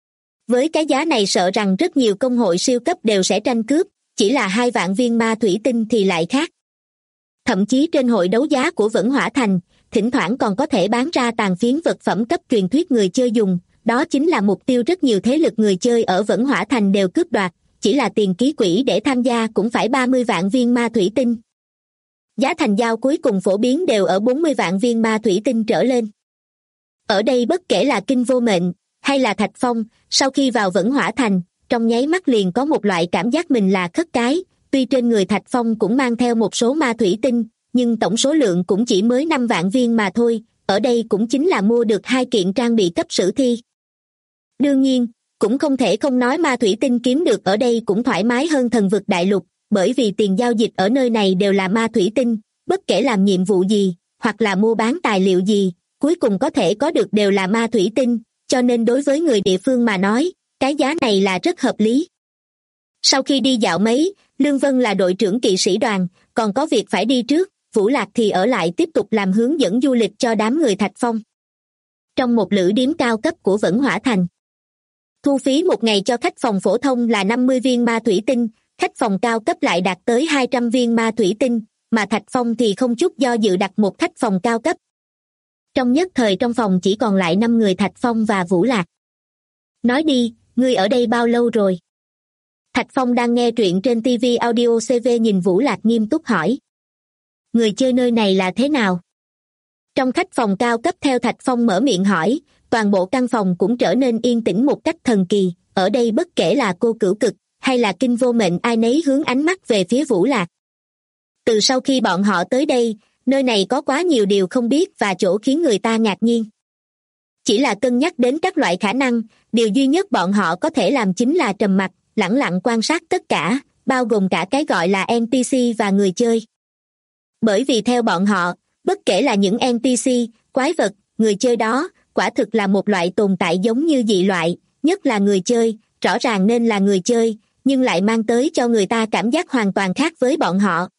Với cái giá này sợ rằng rất nhiều công hội siêu cấp đều sẽ tranh cướp, chỉ là 2 vạn viên ma thủy tinh thì lại khác. Thậm chí trên hội đấu giá của Vẫn Hỏa Thành, thỉnh thoảng còn có thể bán ra tàn phiến vật phẩm cấp truyền thuyết người chơi dùng, đó chính là mục tiêu rất nhiều thế lực người chơi ở Vẫn Hỏa Thành đều cướp đoạt, chỉ là tiền ký quỹ để tham gia cũng phải 30 vạn viên ma thủy tinh. Giá thành giao cuối cùng phổ biến đều ở 40 vạn viên ma thủy tinh trở lên. Ở đây bất kể là Kinh Vô Mệnh, hay là Thạch Phong, sau khi vào Vẫn Hỏa Thành, trong nháy mắt liền có một loại cảm giác mình là khất cái, tuy trên người Thạch Phong cũng mang theo một số ma thủy tinh, nhưng tổng số lượng cũng chỉ mới 5 vạn viên mà thôi, ở đây cũng chính là mua được 2 kiện trang bị cấp sử thi. Đương nhiên, cũng không thể không nói ma thủy tinh kiếm được ở đây cũng thoải mái hơn thần vực đại lục, bởi vì tiền giao dịch ở nơi này đều là ma thủy tinh, bất kể làm nhiệm vụ gì, hoặc là mua bán tài liệu gì, cuối cùng có thể có được đều là ma thủy tinh, cho nên đối với người địa phương mà nói, cái giá này là rất hợp lý. Sau khi đi dạo mấy, Lương Vân là đội trưởng kỵ sĩ đoàn, còn có việc phải đi trước, Vũ Lạc thì ở lại tiếp tục làm hướng dẫn du lịch cho đám người Thạch Phong. Trong một lữ điếm cao cấp của Vẫn Hỏa Thành, thu phí một ngày cho khách phòng phổ thông là 50 viên ma thủy tinh, khách phòng cao cấp lại đạt tới 200 viên ma thủy tinh, mà Thạch Phong thì không chút do dự đặt một khách phòng cao cấp. Trong nhất thời trong phòng chỉ còn lại 5 người Thạch Phong và Vũ Lạc. Nói đi, ngươi ở đây bao lâu rồi? Thạch Phong đang nghe truyện trên TV Audio CV nhìn Vũ Lạc nghiêm túc hỏi. Người chơi nơi này là thế nào? Trong khách phòng cao cấp theo Thạch Phong mở miệng hỏi, toàn bộ căn phòng cũng trở nên yên tĩnh một cách thần kỳ, ở đây bất kể là Cô Cửu Cực, hay là Kinh Vô Mệnh ai nấy hướng ánh mắt về phía Vũ Lạc. Từ sau khi bọn họ tới đây, nơi này có quá nhiều điều không biết và chỗ khiến người ta ngạc nhiên. Chỉ là cân nhắc đến các loại khả năng, điều duy nhất bọn họ có thể làm chính là trầm mặc, lẳng lặng quan sát tất cả, bao gồm cả cái gọi là NPC và người chơi. Bởi vì theo bọn họ, bất kể là những NPC, quái vật, người chơi đó, quả thực là một loại tồn tại giống như dị loại, nhất là người chơi, rõ ràng nên là người chơi, nhưng lại mang tới cho người ta cảm giác hoàn toàn khác với bọn họ.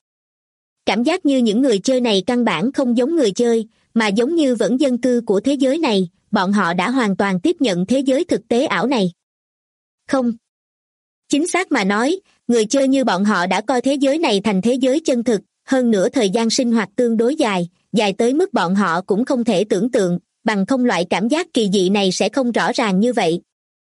Cảm giác như những người chơi này căn bản không giống người chơi, mà giống như vẫn dân cư của thế giới này, bọn họ đã hoàn toàn tiếp nhận thế giới thực tế ảo này. Không. Chính xác mà nói, người chơi như bọn họ đã coi thế giới này thành thế giới chân thực, hơn nữa thời gian sinh hoạt tương đối dài, dài tới mức bọn họ cũng không thể tưởng tượng, bằng không loại cảm giác kỳ dị này sẽ không rõ ràng như vậy.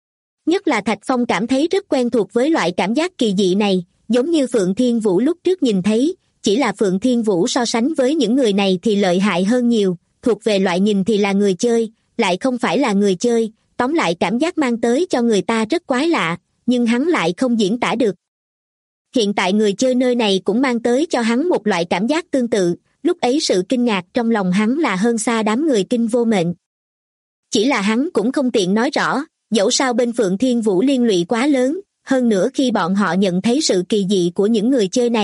Nhất là Thạch Phong cảm thấy rất quen thuộc với loại cảm giác kỳ dị này, giống như Phượng Thiên Vũ lúc trước nhìn thấy, chỉ là Phượng Thiên Vũ so sánh với những người này thì lợi hại hơn nhiều, thuộc về loại nhìn thì là người chơi, lại không phải là người chơi, tóm lại cảm giác mang tới cho người ta rất quái lạ, nhưng hắn lại không diễn tả được. Hiện tại người chơi nơi này cũng mang tới cho hắn một loại cảm giác tương tự, lúc ấy sự kinh ngạc trong lòng hắn là hơn xa đám người Kinh Vô Mệnh. Chỉ là hắn cũng không tiện nói rõ, dẫu sao bên Phượng Thiên Vũ liên lụy quá lớn, hơn nữa khi bọn họ nhận thấy sự kỳ dị của những người chơi này,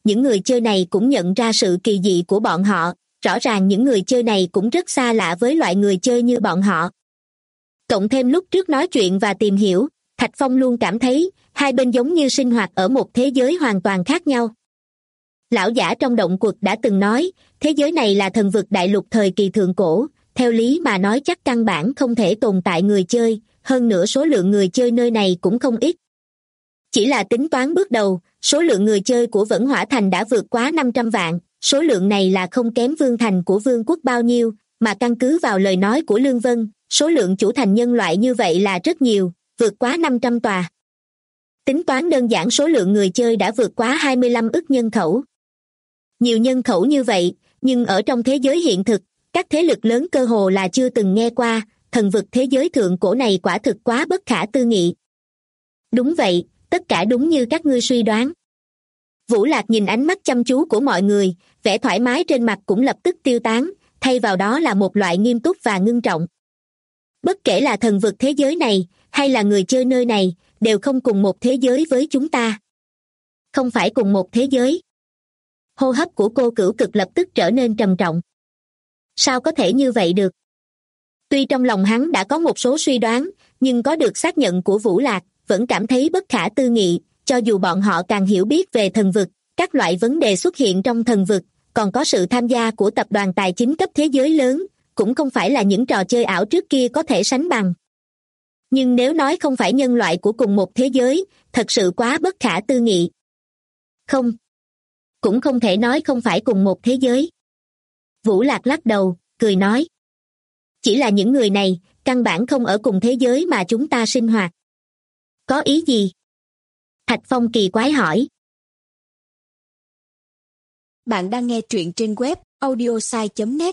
những người chơi này cũng nhận ra sự kỳ dị của bọn họ, rõ ràng những người chơi này cũng rất xa lạ với loại người chơi như bọn họ. Cộng thêm lúc trước nói chuyện và tìm hiểu, Thạch Phong luôn cảm thấy hai bên giống như sinh hoạt ở một thế giới hoàn toàn khác nhau. Lão giả trong động quật đã từng nói, thế giới này là thần vực đại lục thời kỳ thượng cổ, theo lý mà nói chắc căn bản không thể tồn tại người chơi, hơn nữa số lượng người chơi nơi này cũng không ít. Chỉ là tính toán bước đầu, số lượng người chơi của Vẫn Hỏa Thành đã vượt quá 500 vạn, số lượng này là không kém Vương Thành của Vương quốc bao nhiêu, mà căn cứ vào lời nói của Lương Vân, số lượng chủ thành nhân loại như vậy là rất nhiều, vượt quá 500 tòa. Tính toán đơn giản số lượng người chơi đã vượt quá 25 ức nhân khẩu. Nhiều nhân khẩu như vậy, nhưng ở trong thế giới hiện thực, các thế lực lớn cơ hồ là chưa từng nghe qua, thần vực thế giới thượng cổ này quả thực quá bất khả tư nghị. Đúng vậy, tất cả đúng như các ngươi suy đoán. Vũ Lạc nhìn ánh mắt chăm chú của mọi người, vẻ thoải mái trên mặt cũng lập tức tiêu tán, thay vào đó là một loại nghiêm túc và ngưng trọng. Bất kể là thần vực thế giới này, hay là người chơi nơi này, đều không cùng một thế giới với chúng ta. Không phải cùng một thế giới. Hô hấp của cô Cửu Cực lập tức trở nên trầm trọng. Sao có thể như vậy được? Tuy trong lòng hắn đã có một số suy đoán, nhưng có được xác nhận của Vũ Lạc, vẫn cảm thấy bất khả tư nghị, cho dù bọn họ càng hiểu biết về thần vực, các loại vấn đề xuất hiện trong thần vực, còn có sự tham gia của tập đoàn tài chính cấp thế giới lớn, cũng không phải là những trò chơi ảo trước kia có thể sánh bằng. Nhưng nếu nói không phải nhân loại của cùng một thế giới, thật sự quá bất khả tư nghị. Không. Cũng không thể nói không phải cùng một thế giới. Vũ Lạc lắc đầu, cười nói. Chỉ là những người này, căn bản không ở cùng thế giới mà chúng ta sinh hoạt. Có ý gì? Thạch Phong kỳ quái hỏi. Bạn đang nghe truyện trên web audiosai.net.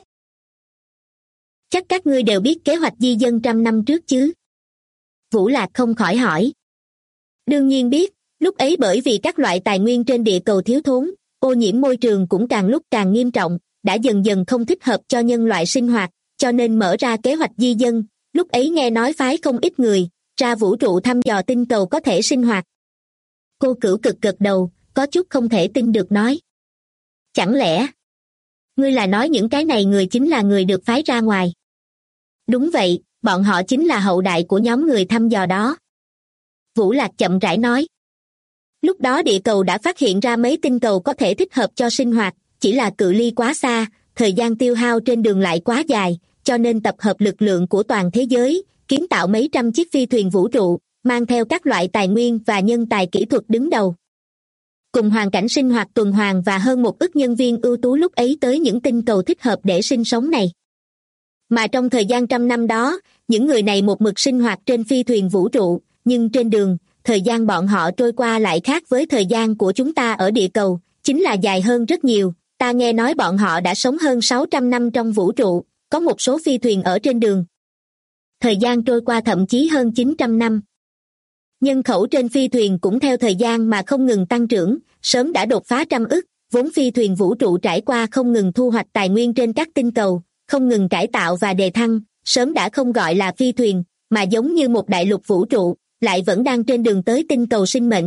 Chắc các ngươi đều biết kế hoạch di dân 100 năm trước chứ? Vũ Lạc không khỏi hỏi. Đương nhiên biết, lúc ấy bởi vì các loại tài nguyên trên địa cầu thiếu thốn, ô nhiễm môi trường cũng càng lúc càng nghiêm trọng, đã dần dần không thích hợp cho nhân loại sinh hoạt, cho nên mở ra kế hoạch di dân, lúc ấy nghe nói phái không ít người, ra vũ trụ thăm dò tinh cầu có thể sinh hoạt. Cô Cửu Cực gật đầu, có chút không thể tin được nói. Chẳng lẽ, ngươi là nói những cái này người chính là người được phái ra ngoài? Đúng vậy, bọn họ chính là hậu đại của nhóm người thăm dò đó. Vũ Lạc chậm rãi nói. Lúc đó địa cầu đã phát hiện ra mấy tinh cầu có thể thích hợp cho sinh hoạt, chỉ là cự ly quá xa, thời gian tiêu hao trên đường lại quá dài, cho nên tập hợp lực lượng của toàn thế giới, kiến tạo mấy trăm chiếc phi thuyền vũ trụ, mang theo các loại tài nguyên và nhân tài kỹ thuật đứng đầu. Cùng hoàn cảnh sinh hoạt tuần hoàn và hơn 1 ức nhân viên ưu tú lúc ấy tới những tinh cầu thích hợp để sinh sống này. Mà trong thời gian 100 năm đó, những người này một mực sinh hoạt trên phi thuyền vũ trụ, nhưng trên đường, thời gian bọn họ trôi qua lại khác với thời gian của chúng ta ở địa cầu, chính là dài hơn rất nhiều. Ta nghe nói bọn họ đã sống hơn 600 năm trong vũ trụ, có một số phi thuyền ở trên đường. Thời gian trôi qua thậm chí hơn 900 năm. Nhân khẩu trên phi thuyền cũng theo thời gian mà không ngừng tăng trưởng, sớm đã đột phá 100 ức, vốn phi thuyền vũ trụ trải qua không ngừng thu hoạch tài nguyên trên các tinh cầu, không ngừng cải tạo và đề thăng, sớm đã không gọi là phi thuyền, mà giống như một đại lục vũ trụ, lại vẫn đang trên đường tới tinh cầu sinh mệnh.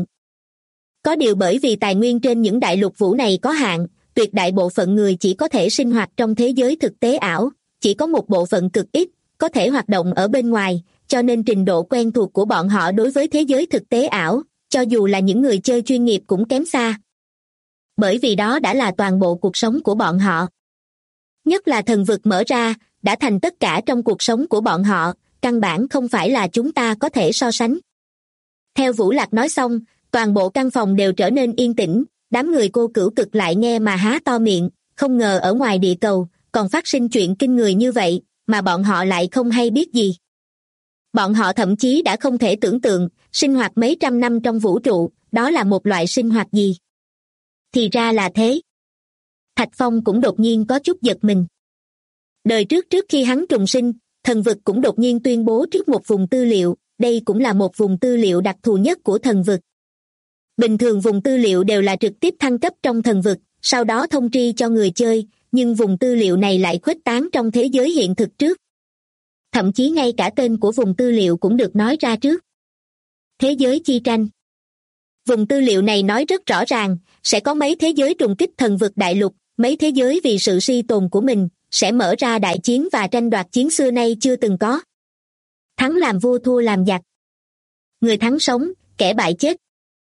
Có điều bởi vì tài nguyên trên những đại lục vũ này có hạn, tuyệt đại bộ phận người chỉ có thể sinh hoạt trong thế giới thực tế ảo, chỉ có một bộ phận cực ít, có thể hoạt động ở bên ngoài, cho nên trình độ quen thuộc của bọn họ đối với thế giới thực tế ảo, cho dù là những người chơi chuyên nghiệp cũng kém xa. Bởi vì đó đã là toàn bộ cuộc sống của bọn họ. Nhất là thần vực mở ra, đã thành tất cả trong cuộc sống của bọn họ, căn bản không phải là chúng ta có thể so sánh. Theo Vũ Lạc nói xong, toàn bộ căn phòng đều trở nên yên tĩnh, đám người cô Cửu Cực lại nghe mà há to miệng, không ngờ ở ngoài địa cầu, còn phát sinh chuyện kinh người như vậy, mà bọn họ lại không hay biết gì. Bọn họ thậm chí đã không thể tưởng tượng, sinh hoạt mấy trăm năm trong vũ trụ, đó là một loại sinh hoạt gì. Thì ra là thế. Thạch Phong cũng đột nhiên có chút giật mình. Đời trước khi hắn trùng sinh, thần vực cũng đột nhiên tuyên bố trước một vùng tư liệu, đây cũng là một vùng tư liệu đặc thù nhất của thần vực. Bình thường vùng tư liệu đều là trực tiếp thăng cấp trong thần vực, sau đó thông tri cho người chơi, nhưng vùng tư liệu này lại khuếch tán trong thế giới hiện thực trước. Thậm chí ngay cả tên của vùng tư liệu cũng được nói ra trước. Thế giới chi tranh. Vùng tư liệu này nói rất rõ ràng, sẽ có mấy thế giới trùng kích thần vực đại lục, mấy thế giới vì sự suy tồn của mình, sẽ mở ra đại chiến và tranh đoạt chiến xưa nay chưa từng có. Thắng làm vua thua làm giặc. Người thắng sống, kẻ bại chết.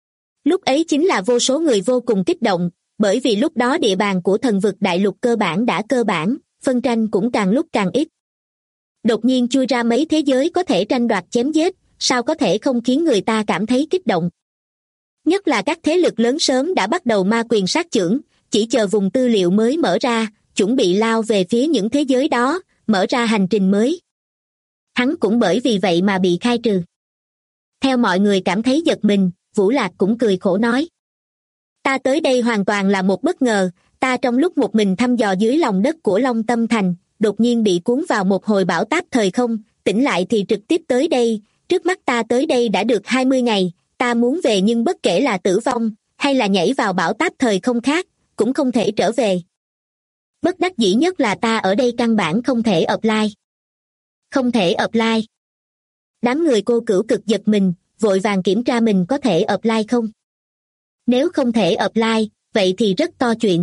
Lúc ấy chính là vô số người vô cùng kích động, bởi vì lúc đó địa bàn của thần vực đại lục cơ bản đã cơ bản, phân tranh cũng càng lúc càng ít. Đột nhiên chui ra mấy thế giới có thể tranh đoạt chém giết, sao có thể không khiến người ta cảm thấy kích động. Nhất là các thế lực lớn sớm đã bắt đầu ma quyền sát chưởng, chỉ chờ vùng tư liệu mới mở ra, chuẩn bị lao về phía những thế giới đó, mở ra hành trình mới. Hắn cũng bởi vì vậy mà bị khai trừ. Theo mọi người cảm thấy giật mình, Vũ Lạc cũng cười khổ nói. Ta tới đây hoàn toàn là một bất ngờ, ta trong lúc một mình thăm dò dưới lòng đất của Long Tâm Thành, đột nhiên bị cuốn vào một hồi bão táp thời không, tỉnh lại thì trực tiếp tới đây, trước mắt ta tới đây đã được 20 ngày, ta muốn về nhưng bất kể là tử vong, hay là nhảy vào bão táp thời không khác, cũng không thể trở về. Bất đắc dĩ nhất là ta ở đây căn bản không thể apply. Không thể apply. Đám người Cô Cửu Cực giật mình, vội vàng kiểm tra mình có thể apply không. Nếu không thể apply, vậy thì rất to chuyện.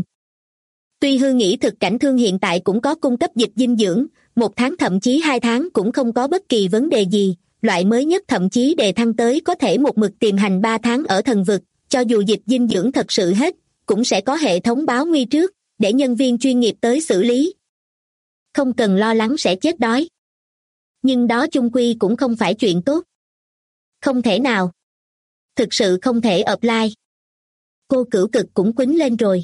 Tuy Hư nghĩ thực cảnh thương hiện tại cũng có cung cấp dịch dinh dưỡng, 1 tháng thậm chí 2 tháng cũng không có bất kỳ vấn đề gì, loại mới nhất thậm chí đề thăng tới có thể một mực tiềm hành 3 tháng ở thần vực, cho dù dịch dinh dưỡng thật sự hết, cũng sẽ có hệ thống báo nguy trước, để nhân viên chuyên nghiệp tới xử lý. Không cần lo lắng sẽ chết đói. Nhưng đó chung quy cũng không phải chuyện tốt. Không thể nào. Thực sự không thể apply. Cô Cửu Cực cũng quýnh lên rồi.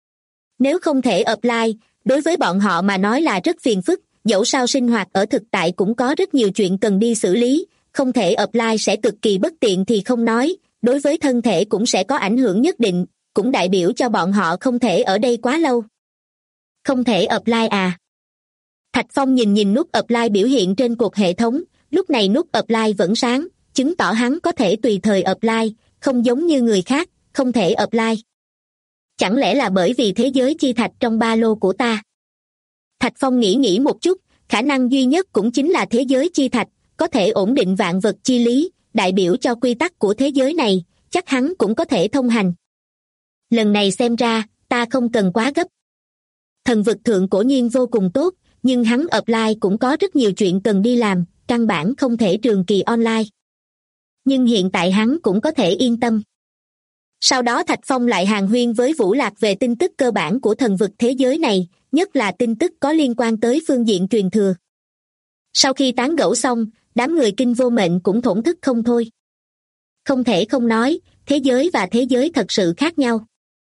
Nếu không thể apply, đối với bọn họ mà nói là rất phiền phức, dẫu sao sinh hoạt ở thực tại cũng có rất nhiều chuyện cần đi xử lý, không thể apply sẽ cực kỳ bất tiện thì không nói, đối với thân thể cũng sẽ có ảnh hưởng nhất định, cũng đại biểu cho bọn họ không thể ở đây quá lâu. Không thể apply à? Thạch Phong nhìn nút apply biểu hiện trên cột hệ thống, lúc này nút apply vẫn sáng, chứng tỏ hắn có thể tùy thời apply, không giống như người khác, không thể apply. Chẳng lẽ là bởi vì thế giới chi thạch trong ba lô của ta? Thạch Phong nghĩ một chút, khả năng duy nhất cũng chính là thế giới chi thạch, có thể ổn định vạn vật chi lý, đại biểu cho quy tắc của thế giới này, chắc hắn cũng có thể thông hành. Lần này xem ra, ta không cần quá gấp. Thần vực thượng cổ nhiên vô cùng tốt, nhưng hắn apply cũng có rất nhiều chuyện cần đi làm, căn bản không thể trường kỳ online. Nhưng hiện tại hắn cũng có thể yên tâm. Sau đó Thạch Phong lại hàn huyên với Vũ Lạc về tin tức cơ bản của thần vực thế giới này, nhất là tin tức có liên quan tới phương diện truyền thừa. Sau khi tán gẫu xong, đám người Kinh Vô Mệnh cũng thổn thức không thôi. Không thể không nói, thế giới và thế giới thật sự khác nhau.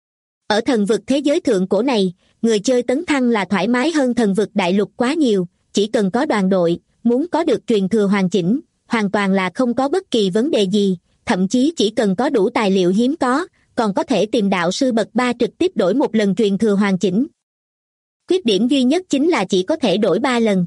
Ở thần vực thế giới thượng cổ này, người chơi tấn thăng là thoải mái hơn thần vực đại lục quá nhiều, chỉ cần có đoàn đội, muốn có được truyền thừa hoàn chỉnh, hoàn toàn là không có bất kỳ vấn đề gì, thậm chí chỉ cần có đủ tài liệu hiếm có, còn có thể tìm đạo sư bậc 3 trực tiếp đổi một lần truyền thừa hoàn chỉnh. Khuyết điểm duy nhất chính là chỉ có thể đổi 3 lần.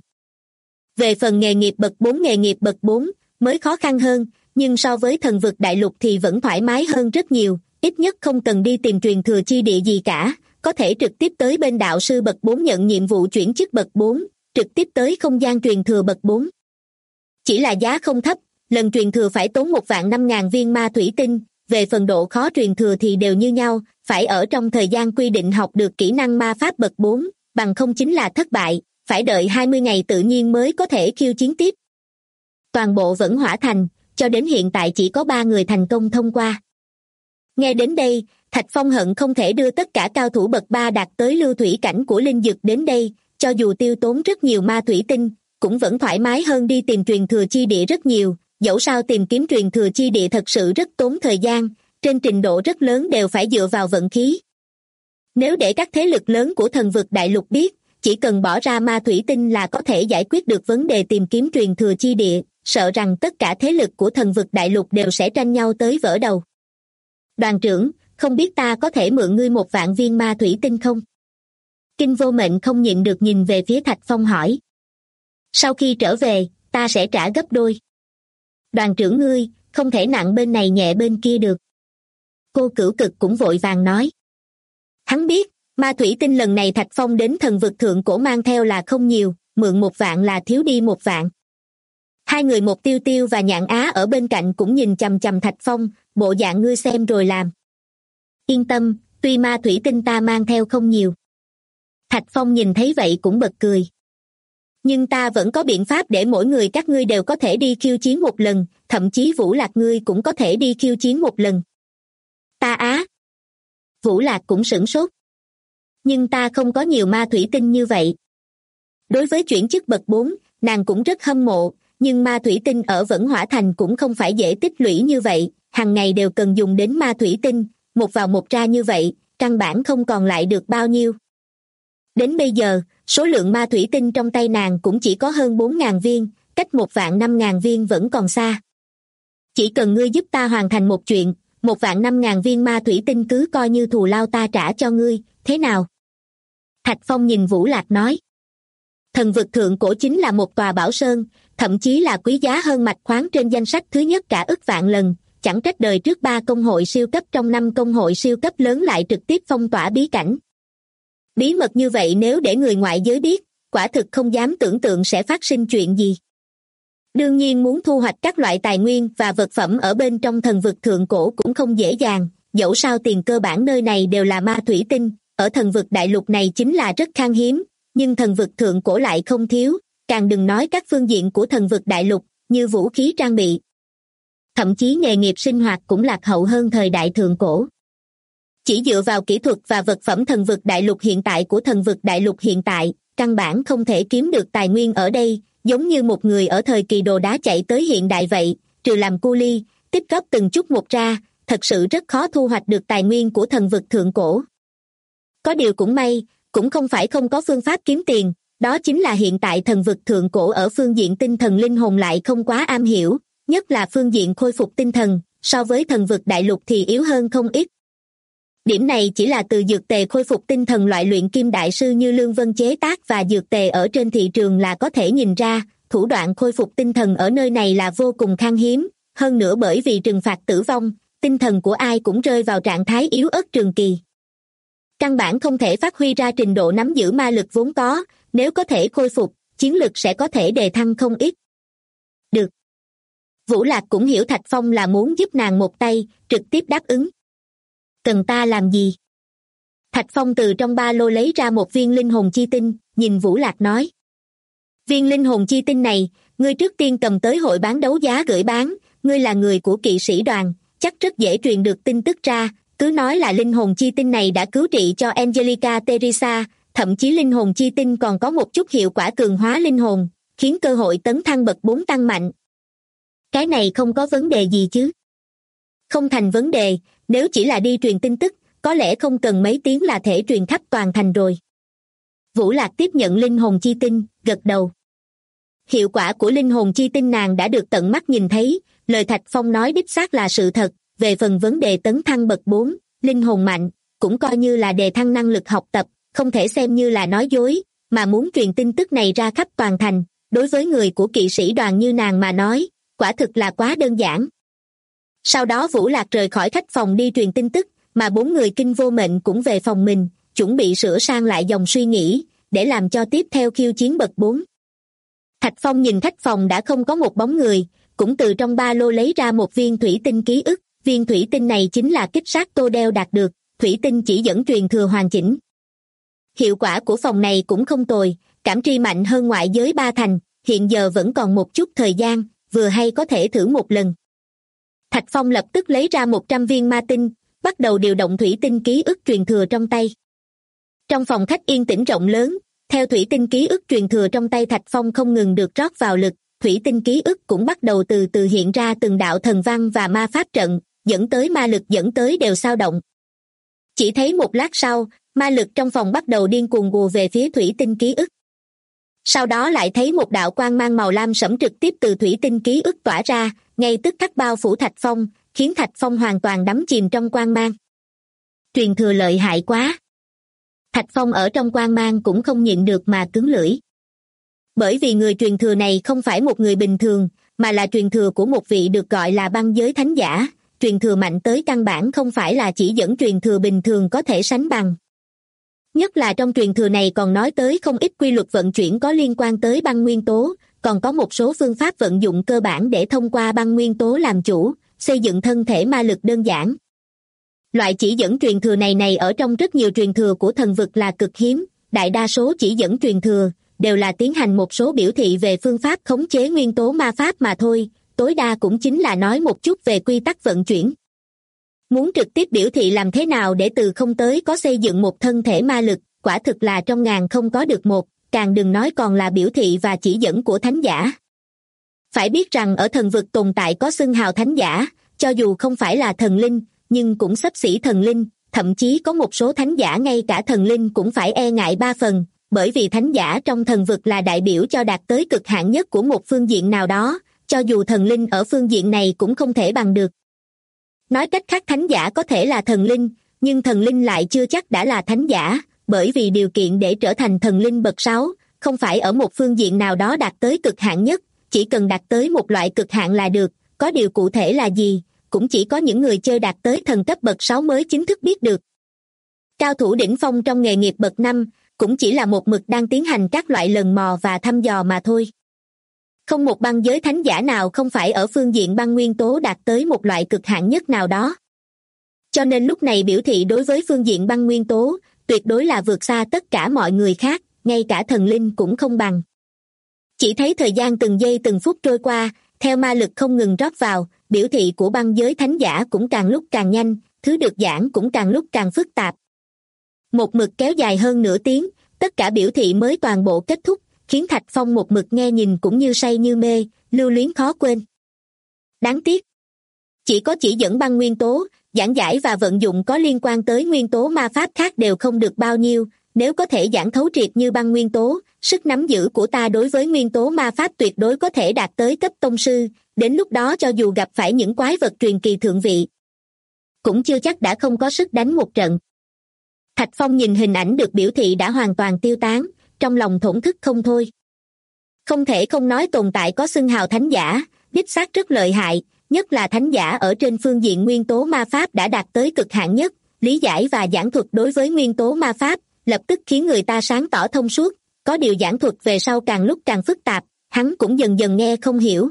Về phần nghề nghiệp bậc 4 mới khó khăn hơn, nhưng so với thần vực đại lục thì vẫn thoải mái hơn rất nhiều, ít nhất không cần đi tìm truyền thừa chi địa gì cả, có thể trực tiếp tới bên đạo sư bậc 4 nhận nhiệm vụ chuyển chức bậc 4, trực tiếp tới không gian truyền thừa bậc 4. Chỉ là giá không thấp, lần truyền thừa phải tốn 1.500.000 viên ma thủy tinh, về phần độ khó truyền thừa thì đều như nhau, phải ở trong thời gian quy định học được kỹ năng ma pháp bậc 4, bằng không chính là thất bại, phải đợi 20 ngày tự nhiên mới có thể khiêu chiến tiếp. Toàn bộ Vẫn Hỏa Thành, cho đến hiện tại chỉ có 3 người thành công thông qua. Nghe đến đây, Thạch Phong hận không thể đưa tất cả cao thủ bậc 3 đạt tới lưu thủy cảnh của linh dực đến đây, cho dù tiêu tốn rất nhiều ma thủy tinh, cũng vẫn thoải mái hơn đi tìm truyền thừa chi địa rất nhiều, dẫu sao tìm kiếm truyền thừa chi địa thật sự rất tốn thời gian, trên trình độ rất lớn đều phải dựa vào vận khí. Nếu để các thế lực lớn của thần vực đại lục biết, chỉ cần bỏ ra ma thủy tinh là có thể giải quyết được vấn đề tìm kiếm truyền thừa chi địa, sợ rằng tất cả thế lực của thần vực đại lục đều sẽ tranh nhau tới vỡ đầu. Đoàn trưởng, không biết ta có thể mượn ngươi 1.000 viên ma thủy tinh không? Kinh Vô Mệnh không nhịn được nhìn về phía Thạch Phong hỏi. Sau khi trở về, ta sẽ trả gấp đôi. Đoàn trưởng ngươi, không thể nặng bên này nhẹ bên kia được. Cô Cửu Cực cũng vội vàng nói. Hắn biết, ma thủy tinh lần này Thạch Phong đến thần vực thượng cổ mang theo là không nhiều, mượn 1.000 là thiếu đi 1.000. Hai người Một Tiêu Tiêu và Nhạn Á ở bên cạnh cũng nhìn chằm chằm Thạch Phong, bộ dạng ngươi xem rồi làm. Yên tâm, Tuy ma thủy tinh ta mang theo không nhiều. Thạch Phong nhìn thấy vậy cũng bật cười. Nhưng ta vẫn có biện pháp để mỗi người các ngươi đều có thể đi khiêu chiến một lần, thậm chí Vũ Lạc ngươi cũng có thể đi khiêu chiến một lần. Ta á. Vũ Lạc cũng sửng sốt. Nhưng ta không có nhiều ma thủy tinh như vậy. Đối với chuyển chức bậc 4, nàng cũng rất hâm mộ, nhưng ma thủy tinh ở Vẫn Hỏa Thành cũng không phải dễ tích lũy như vậy, hàng ngày đều cần dùng đến ma thủy tinh, một vào một ra như vậy, căn bản không còn lại được bao nhiêu. Đến bây giờ, số lượng ma thủy tinh trong tay nàng cũng chỉ có hơn 4.000 viên, cách 1.500.000 viên vẫn còn xa. Chỉ cần ngươi giúp ta hoàn thành một chuyện, 1.500.000 viên ma thủy tinh cứ coi như thù lao ta trả cho ngươi, thế nào? Thạch Phong nhìn Vũ Lạc nói. Thần vực thượng cổ chính là một tòa bảo sơn, thậm chí là quý giá hơn mạch khoáng trên danh sách thứ nhất cả ức vạn lần, chẳng trách đời trước 3 công hội siêu cấp trong 5 công hội siêu cấp lớn lại trực tiếp phong tỏa bí cảnh. Bí mật như vậy nếu để người ngoại giới biết, quả thực không dám tưởng tượng sẽ phát sinh chuyện gì. Đương nhiên muốn thu hoạch các loại tài nguyên và vật phẩm ở bên trong thần vực thượng cổ cũng không dễ dàng, dẫu sao tiền cơ bản nơi này đều là ma thủy tinh, ở thần vực đại lục này chính là rất khan hiếm, nhưng thần vực thượng cổ lại không thiếu, càng đừng nói các phương diện của thần vực đại lục, như vũ khí trang bị. Thậm chí nghề nghiệp sinh hoạt cũng lạc hậu hơn thời đại thượng cổ. Chỉ dựa vào kỹ thuật và vật phẩm thần vực đại lục hiện tại của thần vực đại lục hiện tại, căn bản không thể kiếm được tài nguyên ở đây, giống như một người ở thời kỳ đồ đá chạy tới hiện đại vậy, trừ làm cu ly, tích góp từng chút một ra, thật sự rất khó thu hoạch được tài nguyên của thần vực thượng cổ. Có điều cũng may, cũng không phải không có phương pháp kiếm tiền, đó chính là hiện tại thần vực thượng cổ ở phương diện tinh thần linh hồn lại không quá am hiểu, nhất là phương diện khôi phục tinh thần, so với thần vực đại lục thì yếu hơn không ít. Điểm này chỉ là từ dược tề khôi phục tinh thần loại luyện kim đại sư như Lương Vân chế tác và dược tề ở trên thị trường là có thể nhìn ra, thủ đoạn khôi phục tinh thần ở nơi này là vô cùng khan hiếm, hơn nữa bởi vì trừng phạt tử vong, tinh thần của ai cũng rơi vào trạng thái yếu ớt trường kỳ. Căn bản không thể phát huy ra trình độ nắm giữ ma lực vốn có, nếu có thể khôi phục, chiến lực sẽ có thể đề thăng không ít. Được. Vũ Lạc cũng hiểu Thạch Phong là muốn giúp nàng một tay, trực tiếp đáp ứng. Cần ta làm gì? Thạch Phong từ trong ba lô lấy ra một viên linh hồn chi tinh, nhìn Vũ Lạc nói. Viên linh hồn chi tinh này, ngươi trước tiên cầm tới hội bán đấu giá gửi bán, ngươi là người của kỵ sĩ đoàn, chắc rất dễ truyền được tin tức ra, cứ nói là linh hồn chi tinh này đã cứu trị cho Angelica Teresa, thậm chí linh hồn chi tinh còn có một chút hiệu quả cường hóa linh hồn, khiến cơ hội tấn thăng bậc 4 tăng mạnh. Cái này không có vấn đề gì chứ? Không thành vấn đề, nếu chỉ là đi truyền tin tức, có lẽ không cần mấy tiếng là thể truyền khắp toàn thành rồi. Vũ Lạc tiếp nhận linh hồn chi tinh, gật đầu. Hiệu quả của linh hồn chi tinh nàng đã được tận mắt nhìn thấy, lời Thạch Phong nói đích xác là sự thật, về phần vấn đề tấn thăng bậc 4, linh hồn mạnh, cũng coi như là đề thăng năng lực học tập, không thể xem như là nói dối, mà muốn truyền tin tức này ra khắp toàn thành, đối với người của kỵ sĩ đoàn như nàng mà nói, quả thực là quá đơn giản. Sau đó Vũ Lạc rời khỏi khách phòng đi truyền tin tức, mà 4 người Kinh Vô Mệnh cũng về phòng mình, chuẩn bị sửa sang lại dòng suy nghĩ, để làm cho tiếp theo khiêu chiến bậc 4. Thạch Phong nhìn khách phòng đã không có một bóng người, cũng từ trong ba lô lấy ra một viên thủy tinh ký ức, viên thủy tinh này chính là kích sát Tô Đeo đạt được, thủy tinh chỉ dẫn truyền thừa hoàn chỉnh. Hiệu quả của phòng này cũng không tồi, cảm tri mạnh hơn ngoại giới 3 thành, hiện giờ vẫn còn một chút thời gian, vừa hay có thể thử một lần. Thạch Phong lập tức lấy ra 100 viên ma tinh, bắt đầu điều động thủy tinh ký ức truyền thừa trong tay. Trong phòng khách yên tĩnh rộng lớn, theo thủy tinh ký ức truyền thừa trong tay Thạch Phong không ngừng được rót vào lực, thủy tinh ký ức cũng bắt đầu từ từ hiện ra từng đạo thần văn và ma pháp trận, dẫn tới ma lực dẫn tới đều sao động. Chỉ thấy một lát sau, ma lực trong phòng bắt đầu điên cuồng ùa về phía thủy tinh ký ức. Sau đó lại thấy một đạo quang mang màu lam sẫm trực tiếp từ thủy tinh ký ức tỏa ra, ngay tức khắc bao phủ Thạch Phong, khiến Thạch Phong hoàn toàn đắm chìm trong quang mang. Truyền thừa lợi hại quá. Thạch Phong ở trong quang mang cũng không nhịn được mà cứng lưỡi. Bởi vì người truyền thừa này không phải một người bình thường, mà là truyền thừa của một vị được gọi là băng giới thánh giả, truyền thừa mạnh tới căn bản không phải là chỉ dẫn truyền thừa bình thường có thể sánh bằng. Nhất là trong truyền thừa này còn nói tới không ít quy luật vận chuyển có liên quan tới băng nguyên tố, còn có một số phương pháp vận dụng cơ bản để thông qua băng nguyên tố làm chủ, xây dựng thân thể ma lực đơn giản. Loại chỉ dẫn truyền thừa này ở trong rất nhiều truyền thừa của thần vực là cực hiếm, đại đa số chỉ dẫn truyền thừa đều là tiến hành một số biểu thị về phương pháp khống chế nguyên tố ma pháp mà thôi, tối đa cũng chính là nói một chút về quy tắc vận chuyển. Muốn trực tiếp biểu thị làm thế nào để từ không tới có xây dựng một thân thể ma lực, quả thực là trong ngàn không có được một, càng đừng nói còn là biểu thị và chỉ dẫn của thánh giả. Phải biết rằng ở thần vực tồn tại có xưng hào thánh giả, cho dù không phải là thần linh, nhưng cũng xấp xỉ thần linh, thậm chí có một số thánh giả ngay cả thần linh cũng phải e ngại 3 phần, bởi vì thánh giả trong thần vực là đại biểu cho đạt tới cực hạn nhất của một phương diện nào đó, cho dù thần linh ở phương diện này cũng không thể bằng được. Nói cách khác, thánh giả có thể là thần linh, nhưng thần linh lại chưa chắc đã là thánh giả, bởi vì điều kiện để trở thành thần linh bậc 6, không phải ở một phương diện nào đó đạt tới cực hạn nhất, chỉ cần đạt tới một loại cực hạn là được, có điều cụ thể là gì, cũng chỉ có những người chơi đạt tới thần cấp bậc 6 mới chính thức biết được. Cao thủ đỉnh phong trong nghề nghiệp bậc 5, cũng chỉ là một mực đang tiến hành các loại lần mò và thăm dò mà thôi. Không một băng giới thánh giả nào không phải ở phương diện băng nguyên tố đạt tới một loại cực hạn nhất nào đó. Cho nên lúc này biểu thị đối với phương diện băng nguyên tố, tuyệt đối là vượt xa tất cả mọi người khác, ngay cả thần linh cũng không bằng. Chỉ thấy thời gian từng giây từng phút trôi qua, theo ma lực không ngừng rót vào, biểu thị của băng giới thánh giả cũng càng lúc càng nhanh, thứ được giảng cũng càng lúc càng phức tạp. Một mực kéo dài hơn nửa tiếng, tất cả biểu thị mới toàn bộ kết thúc, khiến Thạch Phong một mực nghe nhìn cũng như say như mê, lưu luyến khó quên. Đáng tiếc, chỉ có chỉ dẫn băng nguyên tố, giảng giải và vận dụng có liên quan tới nguyên tố ma pháp khác đều không được bao nhiêu, nếu có thể giảng thấu triệt như băng nguyên tố, sức nắm giữ của ta đối với nguyên tố ma pháp tuyệt đối có thể đạt tới cấp tông sư, đến lúc đó cho dù gặp phải những quái vật truyền kỳ thượng vị, cũng chưa chắc đã không có sức đánh một trận. Thạch Phong nhìn hình ảnh được biểu thị đã hoàn toàn tiêu tán, trong lòng thổn thức không thôi. Không thể không nói tồn tại có xưng hào thánh giả, đích xác rất lợi hại, nhất là thánh giả ở trên phương diện nguyên tố ma pháp đã đạt tới cực hạn nhất, lý giải và giảng thuật đối với nguyên tố ma pháp, lập tức khiến người ta sáng tỏ thông suốt, có điều giảng thuật về sau càng lúc càng phức tạp, hắn cũng dần dần nghe không hiểu.